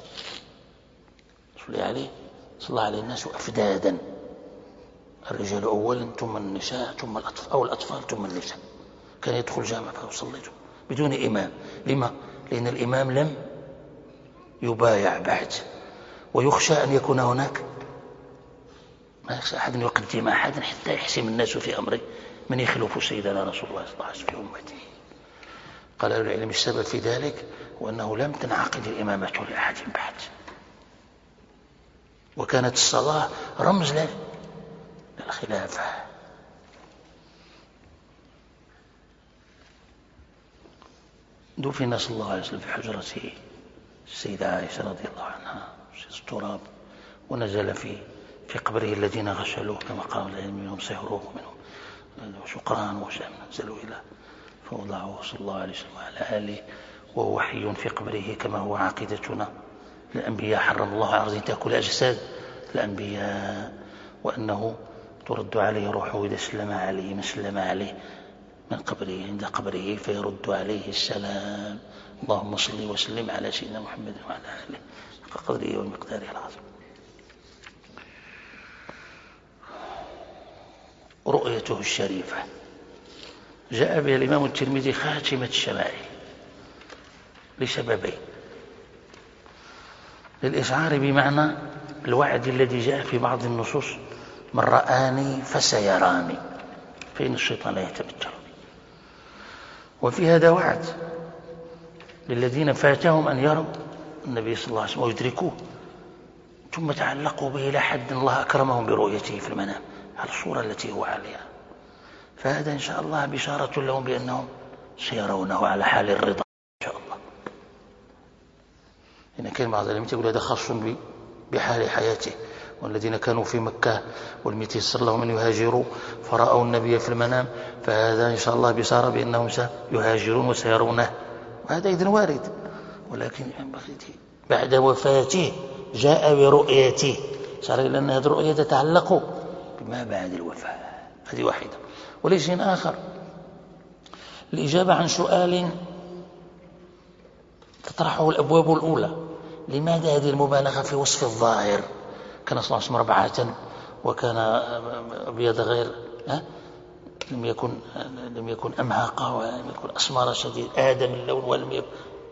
B: صلى الله عليه الناس أفدادا، الرجال أولا ثم النساء ثم الأطفال، أو الأطفال ثم النساء. كان يدخل جامع فيصلي بدون إمام. لما؟ لأن الإمام لم يبايع بعد، ويخشى أن يكون هناك، ما يخشى أحد يقدم أحدا حتى يحسم الناس في أمره من يخلف سيدنا رسول الله صلى الله عليه وسلم في أمته. قال أهل العلم السبب في ذلك وأنه لم تنعقد الإمامة لأحد بعد، وكانت الصلاة رمز للخلافة. دفن صلى الله عليه وسلم في حجرته السيدة عائشة رضي الله عنها التراب، ونزل في قبره الذين غسلوه كما قال العلم، منهم سهروه ومنهم شقران وشام، نزلوا إلى فوضعوه صلى الله عليه وسلم وعلى آله، وهو حي في قبره كما هو عقيدتنا. الأنبياء حرم الله على الأرض أن تأكل أجساد الأنبياء، وأنه ترد عليه روحه إذا سلم عليه من سلم عليه من قبره عند قبره فيرد عليه السلام. اللهم صل وسلم على سيدنا محمد وعلى آله قدره ومقداره العظيم. رؤيته الشريفة جاء بها الإمام الترمذي خاتمة الشمائل لسببين: للإشعار بمعنى الوعد الذي جاء في بعض النصوص: من رآني فسيراني، فإن الشيطان لا يتمثل. وفي هذا وعد للذين فاتهم أن يروا النبي صلى الله عليه وسلم ويدركوه ثم تعلقوا به إلى حد الله أكرمهم برؤيته في المنام على الصورة التي هو عليها. فهذا إن شاء الله بشارة لهم بأنهم سيرونه على حال الرضا إن شاء الله. إن كان بعض العلماء يقول هذا خاص بحال حياته، والذين كانوا في مكة والتي يسر لهم أن يهاجروا فرأوا النبي في المنام، فهذا إن شاء الله بشارة بأنهم سيهاجرون وسيرونه، وهذا إذن وارد. ولكن بعد وفاته جاء برؤيته، صار إلى أن هذه الرؤية تتعلق بما بعد الوفاة. هذه واحدة. وليس آخر، الإجابة عن سؤال تطرحه الأبواب الأولى: لماذا هذه المبالغة في وصف الظاهر؟ كان صلى الله عليه وسلم ربعة وكان أبيض غير لم يكن أمهق ولم يكن أسمر شديد آدم اللون، ولم يكن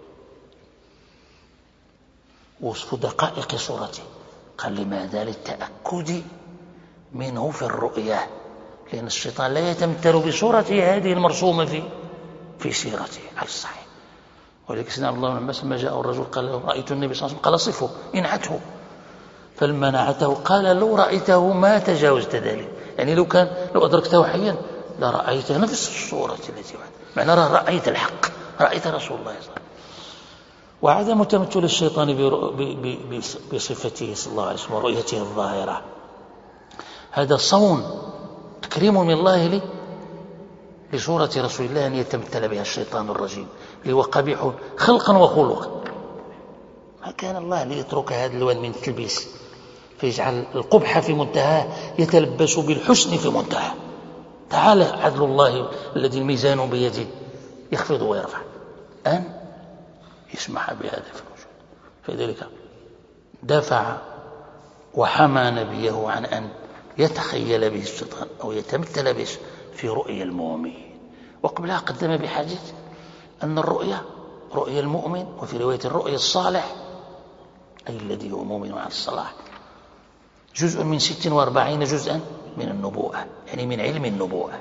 B: وصف دقائق صورته. قال لماذا؟ للتأكد منه في الرؤية، لأن الشيطان لا يتمثل بصورته هذه المرسومة في سيرته على الصحيح. ولكن سيدنا عبد الله بن عباس لما جاء الرجل قال له: رأيت النبي صلى الله عليه وسلم، قال: صفه انعته. فلما نعته قال: لو رأيته ما تجاوزت ذلك، يعني لو أدركته حيا لرأيته نفس الصورة التي معنى رأيت الحق، رأيت رسول الله صلى الله عليه وسلم. وعدم تمثل الشيطان بصفته صلى الله عليه وسلم ورؤيته الظاهرة، هذا صون تكريم من الله لصورة رسول الله أن يتمثل بها الشيطان الرجيم اللي هو قبيح خلقا وخلقا. ما كان الله ليترك هذا اللون من التلبيس فيجعل القبح في منتهى يتلبس بالحسن في منتهى. تعالى عدل الله الذي الميزان بيده يخفض ويرفع أن يسمح بهذا في الوجود. فلذلك دافع وحمى نبيه عن أن يتخيل به الشيطان أو يتمثل به في رؤيا المؤمن. وقبلها قدم بحاجة أن الرؤيا رؤيا المؤمن، وفي رواية الرؤيا الصالح أي الذي هو مؤمن على الصلاح، جزء من 46 جزءا من النبوءة، يعني من علم النبوءة.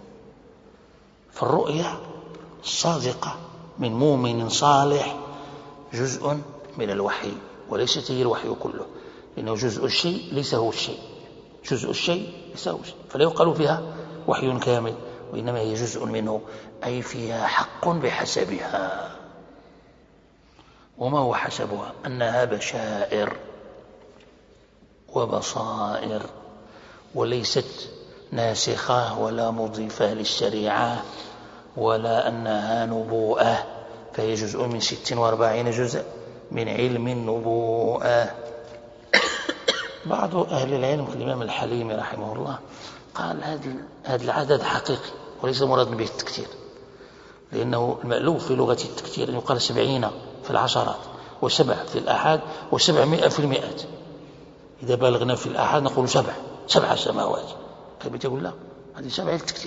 B: فالرؤيا الصادقة من مؤمن صالح جزء من الوحي، وليست هي الوحي كله، لأنه جزء الشيء ليس هو الشيء، جزء الشيء ليس هو الشيء، فلا يقال فيها وحي كامل، وإنما هي جزء منه، أي فيها حق بحسبها. وما هو حسبها؟ أنها بشائر وبصائر، وليست ناسخة ولا مضيفة للشريعة، ولا أنها نبوءة، فهي جزء من 46 جزء من علم النبوءة. بعض أهل العلم كالإمام الحليمي رحمه الله قال هذا العدد حقيقي وليس مراد به التكثير، لأنه المألوف في لغة التكثير أن يقال 70 في العشرات، و7 في الآحاد، و700 في المئات. إذا بالغنا في الآحاد نقول 7 سماوات، كيف تقول لا هذه 7 للتكثير.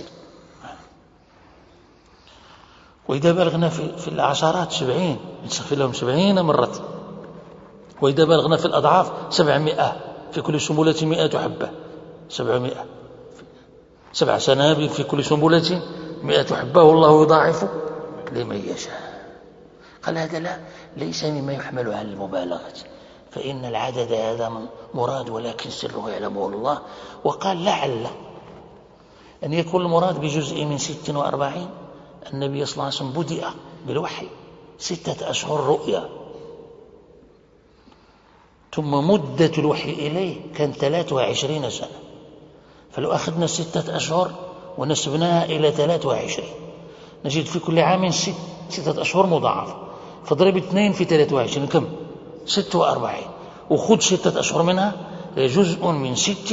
B: وإذا بالغنا في العشرات 70 نستغفر لهم 70 مرة. وإذا بالغنا في الأضعاف 700 في كل سنبلة 100 حبة، 700 7 سنابل في كل سنبلة 100 حبة، والله يضاعف لمن يشاء. قال هذا ليس مما يحمل على المبالغة، فإن العدد هذا مراد ولكن سره يعلمه الله. وقال لعل أن يكون المراد بجزء من 46 النبي صلى الله عليه وسلم بدأ بالوحي 6 أشهر رؤيا، ثم مدة الوحي إليه كان 23 سنة. فلو أخذنا 6 أشهر ونسبناها إلى 23 نجد في كل عام 6 أشهر مضاعفة، فاضرب 2 في 23 كم؟ 46. وخذ 6 أشهر منها جزء من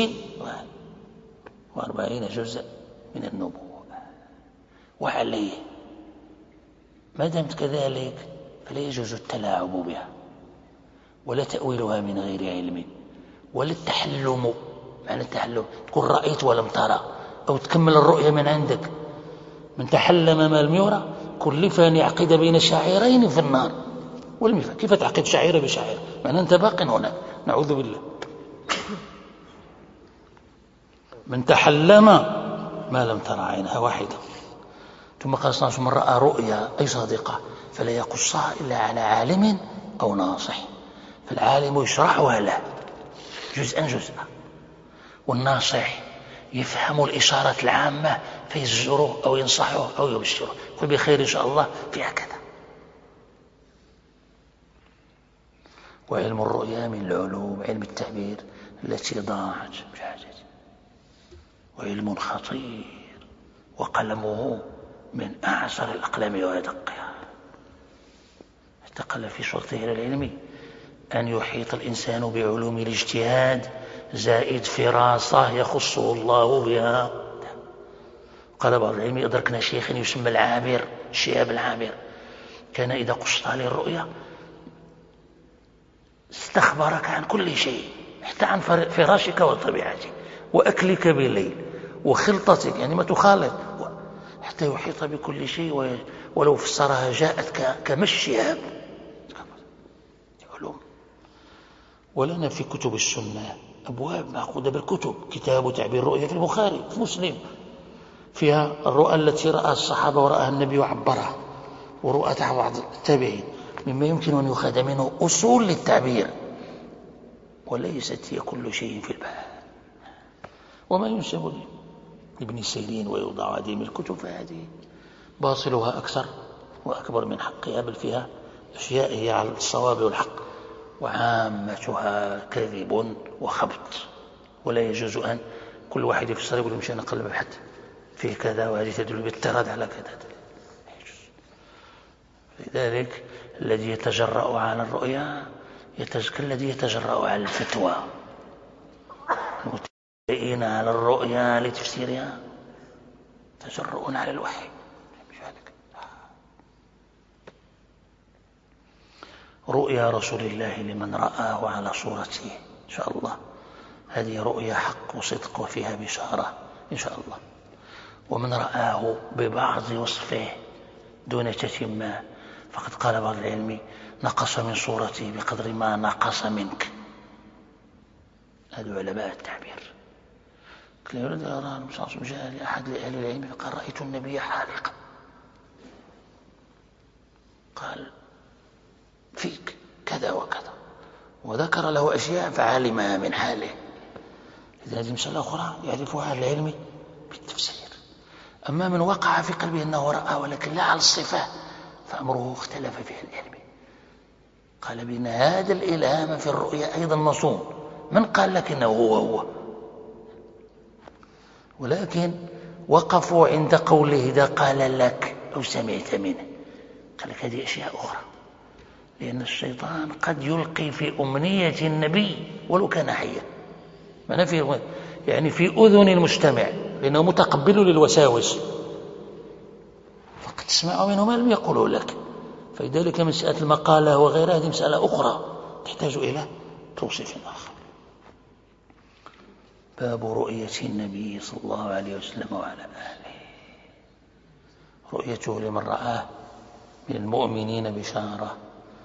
B: 46 جزء من النبوة. وعليه ما دامت كذلك فلا يجوز التلاعب بها ولا تأويلها من غير علم ولا التحلم. معنى التحلم تقول رأيت ولم ترى، أو تكمل الرؤية من عندك. من تحلم ما لم يرى كلف أن يعقد بين شاعرين في النار والمفا. كيف تعقد شاعر بشاعر؟ معنى أنت باق هنا، نعوذ بالله. من تحلم ما لم ترى عينها واحدة. ثم قال صلى الله عليه وسلم: من رأى رؤيا أي صادقة فلا يقصها إلا على عالم أو ناصح. فالعالم يشرحها له جزءا جزءا، والناصح يفهم الإشارات العامة فيزجره أو ينصحه أو يبشره، قل بخير إن شاء الله في هكذا. وعلم الرؤيا من العلوم علم التعبير التي ضاعت بحاجة، وعلم خطير وقلمه من أعصر الأقلام وأدقها. استقل في شرطه إلى العلم أن يحيط الإنسان بعلوم الاجتهاد زائد فراسة يخصه الله بها. قال بعض العلم: أدركنا شيخا يسمى العابر، الشهاب العابر، كان إذا قصت عليه الرؤيا استخبرك عن كل شيء، حتى عن فراشك وطبيعتك وأكلك بالليل وخلطتك، يعني ما تخالط، حتى يحيط بكل شيء. ولو فسرها جاءت كمش الشهاب. علوم. ولنا في كتب السنة أبواب مأخوذة بالكتب. كتاب تعبير الرؤيا في البخاري، في مسلم، فيها الرؤى التي رأى الصحابة ورأى النبي وعبرها، ورؤى بعض التابعين، مما يمكن أن يؤخذ منه أصول للتعبير، وليست هي كل شيء في الباب. وما ينسب لابن سيرين ويوضع هذه من الكتب فهذه باطلها أكثر وأكبر من حقها، بل فيها أشياء هي على الصواب والحق، وعامتها كذب وخبط. ولا يجوز أن كل واحد يفسر يقول مشان نقلب بحد فيه كذا وهذه تدل بالتراد على كذا. لذلك الذي يتجرأ على الرؤيا كالذي يتجرأ على الفتوى. المتجرئين على الرؤيا لتفسيرها تجرؤون على الوحي. رؤيا رسول الله لمن رآه على صورته إن شاء الله، هذه رؤيا حق وصدق وفيها بشارة إن شاء الله. ومن رآه ببعض وصفه دون تتمة فقد قال بعض العلم: نقص من صورته بقدر ما نقص منك. هذا علماء التعبير. جاء لأحد أهل العلم فقال: رأيت النبي حالقا. قال: فيك كذا وكذا، وذكر له أشياء فعلمها من حاله. إذن هذه مسألة أخرى يعرفها أهل العلم بالتفسير. أما من وقع في قلبه أنه رأى ولكن لا على الصفة فأمره اختلف في العلم. قال بأن هذا الإلهام في الرؤيا أيضا مصون. من قال لك أنه هو؟ ولكن وقفوا عند قوله إذا قال لك أو سمعت منه. قال لك هذه أشياء أخرى، لأن الشيطان قد يلقي في أمنية النبي ولو كان حيا، يعني في أذن المستمع، لأنه متقبل للوساوس، فقد تسمع منه ما لم يقوله لك. فلذلك مسألة المقالة وغيرها هذه مسألة أخرى تحتاج إلى توصيف آخر. باب رؤية النبي صلى الله عليه وسلم وعلى آله. رؤيته لمن رآه من المؤمنين بشارة،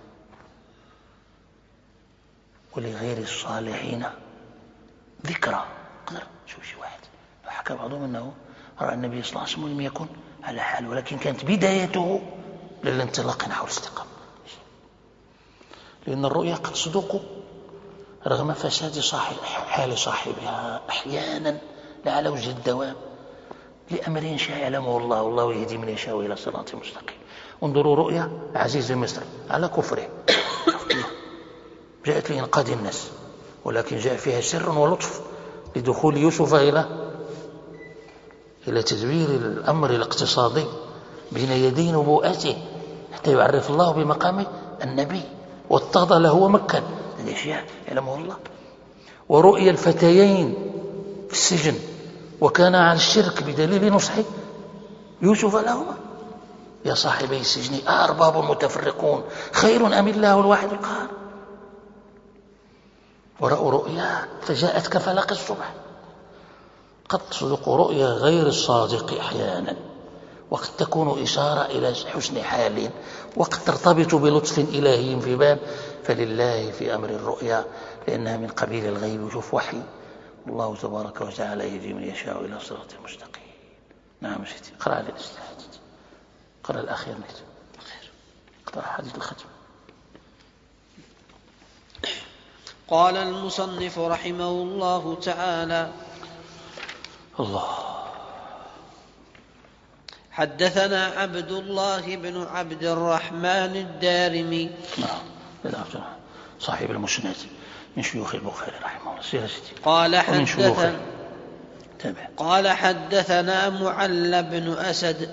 B: ولغير الصالحين ذكرى. شوف شي واحد حكى بعضهم أنه رأى النبي صلى الله عليه وسلم ولم يكن على حال، ولكن كانت بدايته للانطلاق نحو الاستقامة. لأن الرؤيا قد صدق رغم فساد حال صاحبها أحيانا لا على وجه الدوام، لأمر شاء يعلمه الله، والله يهدي من يشاء إلى صراط مستقيم. انظروا رؤيا عزيز مصر على كفره، جاءت لإنقاذ الناس، ولكن جاء فيها سر ولطف لدخول يوسف إلى تدبير الأمر الاقتصادي بين يدي نبوءته، حتى يعرف الله بمقام النبي واتضى له ومكن. هذه أشياء يعلمه الله. ورؤيا الفتيين في السجن وكان على الشرك بدليل نصح يوسف لهما يا صاحبي السجن أأرباب متفرقون خير أم الله الواحد القهار. ورأوا رؤيا فجاءت كفلق الصبح. قد تصدق رؤيا غير الصادق أحيانا، وقد تكون إشارة إلى حسن حال، وقد ترتبط بلطف إلهي في باب، فلله في أمر الرؤيا لأنها من قبيل الغيب وشوف وحي. الله تبارك وتعالى يهدي من يشاء إلى صراط مستقيم. نعم سيدي، اقرأ على الاستعادة، اقرأ الأخير نيت اقرأ حديث الختم.
A: قال المصنف رحمه الله تعالى:
B: الله.
A: حدثنا عبد الله بن عبد الرحمن الدارمي،
B: نعم صاحب المسند من شيوخ البخاري رحمه الله.
A: قال حدثنا معل بن أسد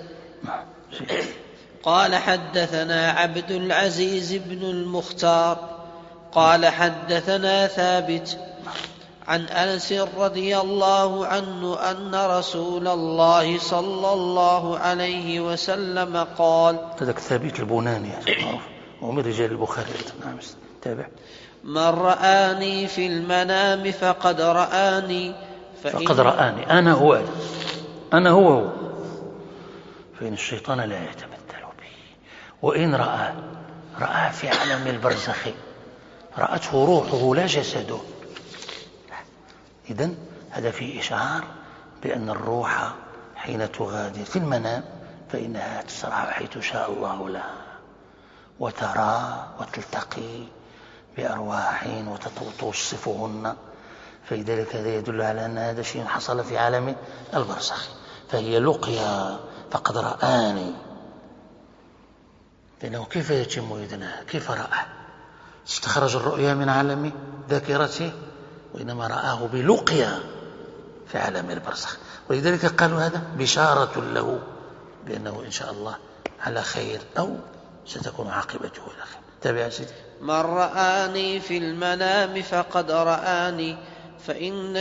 A: قال حدثنا عبد العزيز بن المختار قال حدثنا ثابت عن أنس رضي الله عنه أن رسول الله صلى الله عليه وسلم قال:
B: هذاك ثابت البناني ومن رجال البخاري. نعم تابع.
A: من رآني في المنام فقد رآني
B: أنا هو فإن الشيطان لا يتمثل بي. وإن رأى في عالم البرزخ رأته روحه لا جسده. إذن هذا فيه إشعار بأن الروح حين تغادر في المنام فإنها تسرع حيث شاء الله لها، وترى وتلتقي بأرواح وتوصفهن، فلذلك هذا يدل على أن هذا شيء حصل في عالم البرزخ، فهي لقيا فقد رآني. لأنه كيف يتم إذنها؟ كيف رأى؟ استخرج الرؤيا من عالم ذاكرته، وإنما رآه بلقيا في عالم البرزخ، ولذلك قالوا هذا بشارة له بأنه إن شاء الله على خير أو ستكون عاقبته إلى خير. تابع سيدي.
A: من رآني في المنام فقد رآني فإن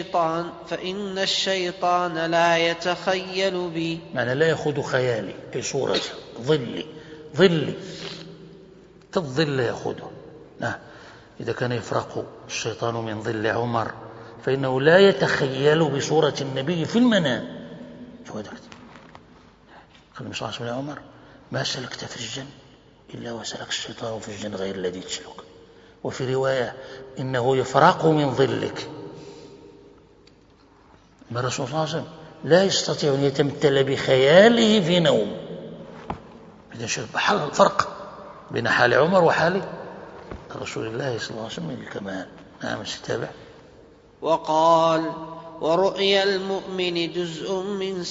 A: الشيطان لا يتخيل بي،
B: معنى لا يأخذ خيالي أي صورة ظلي كالظل يأخذه. إذا كان يفرق الشيطان من ظل عمر فإنه لا يتخيل بصورة النبي في المنام. شو هذا؟ قال النبي صلى الله عليه وسلم يا عمر: ما سلكت فجا إلا وسلك الشيطان فجا غير الذي تسلك. وفي رواية: إنه يفرق من ظلك. ما الرسول صلى الله عليه وسلم لا يستطيع أن يتمثل بخياله في نوم. إذا شوف الفرق بين حال عمر وحال رسول الله صلى الله عليه وسلم من الكمال. نعم استتابع.
A: وقال: ورؤيا المؤمن جزء من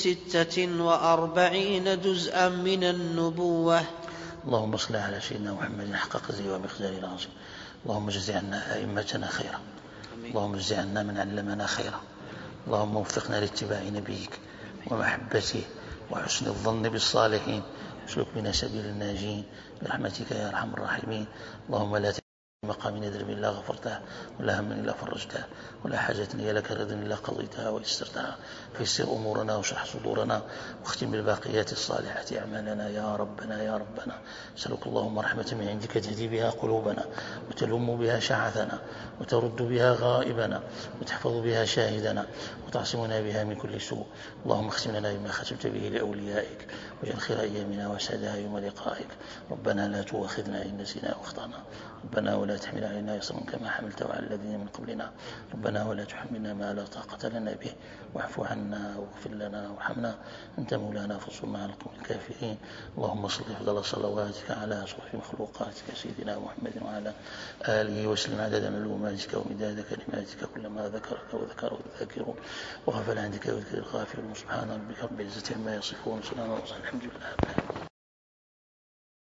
A: 46 جزءا من النبوة.
B: اللهم صل على سيدنا محمد حق قدره ومقداره العظيم. اللهم اجز عنا أئمتنا خيرا، اللهم اجز عنا من علمنا خيرا، اللهم وفقنا لاتباع نبيك ومحبته وحسن الظن بالصالحين، اسلك بنا سبيل الناجين برحمتك يا ارحم الراحمين. اللهم لا مقام ندر إلا غفرتها، ولا هم إلا فرجتها، ولا حاجة هي لك رضا إلا قضيتها ويسرتها، فيسر أمورنا واشرح صدورنا، واختم بالباقيات الصالحات أعمالنا يا ربنا يا ربنا. أسألك اللهم رحمة من عندك تهدي بها قلوبنا، وتلم بها شعثنا، وترد بها غائبنا، وتحفظ بها شاهدنا، وتعصمنا بها من كل سوء. اللهم اختم لنا بما ختمت به لأوليائك، واجعل خير أيامنا وسعدها يوم لقائك. ربنا لا تؤاخذنا إن نسينا وأخطأنا، ربنا ولا تحمل علينا إصرا كما حملته على الذين من قبلنا، ربنا ولا تحملنا ما لا طاقة لنا به، واعف عنا واغفر لنا وارحمنا، أنت مولانا فانصرنا على القوم الكافرين. اللهم صل أفضل صلواتك على أشرف مخلوقاتك سيدنا محمد وعلى آله وسلم عدد معلوماتك ومداد كلماتك كلما ذكرك وذكره الذاكرون وغفل عندك وذكر الغافلون. سبحان ربك رب العزة عما يصفون وسلام على المرسلين الحمد لله.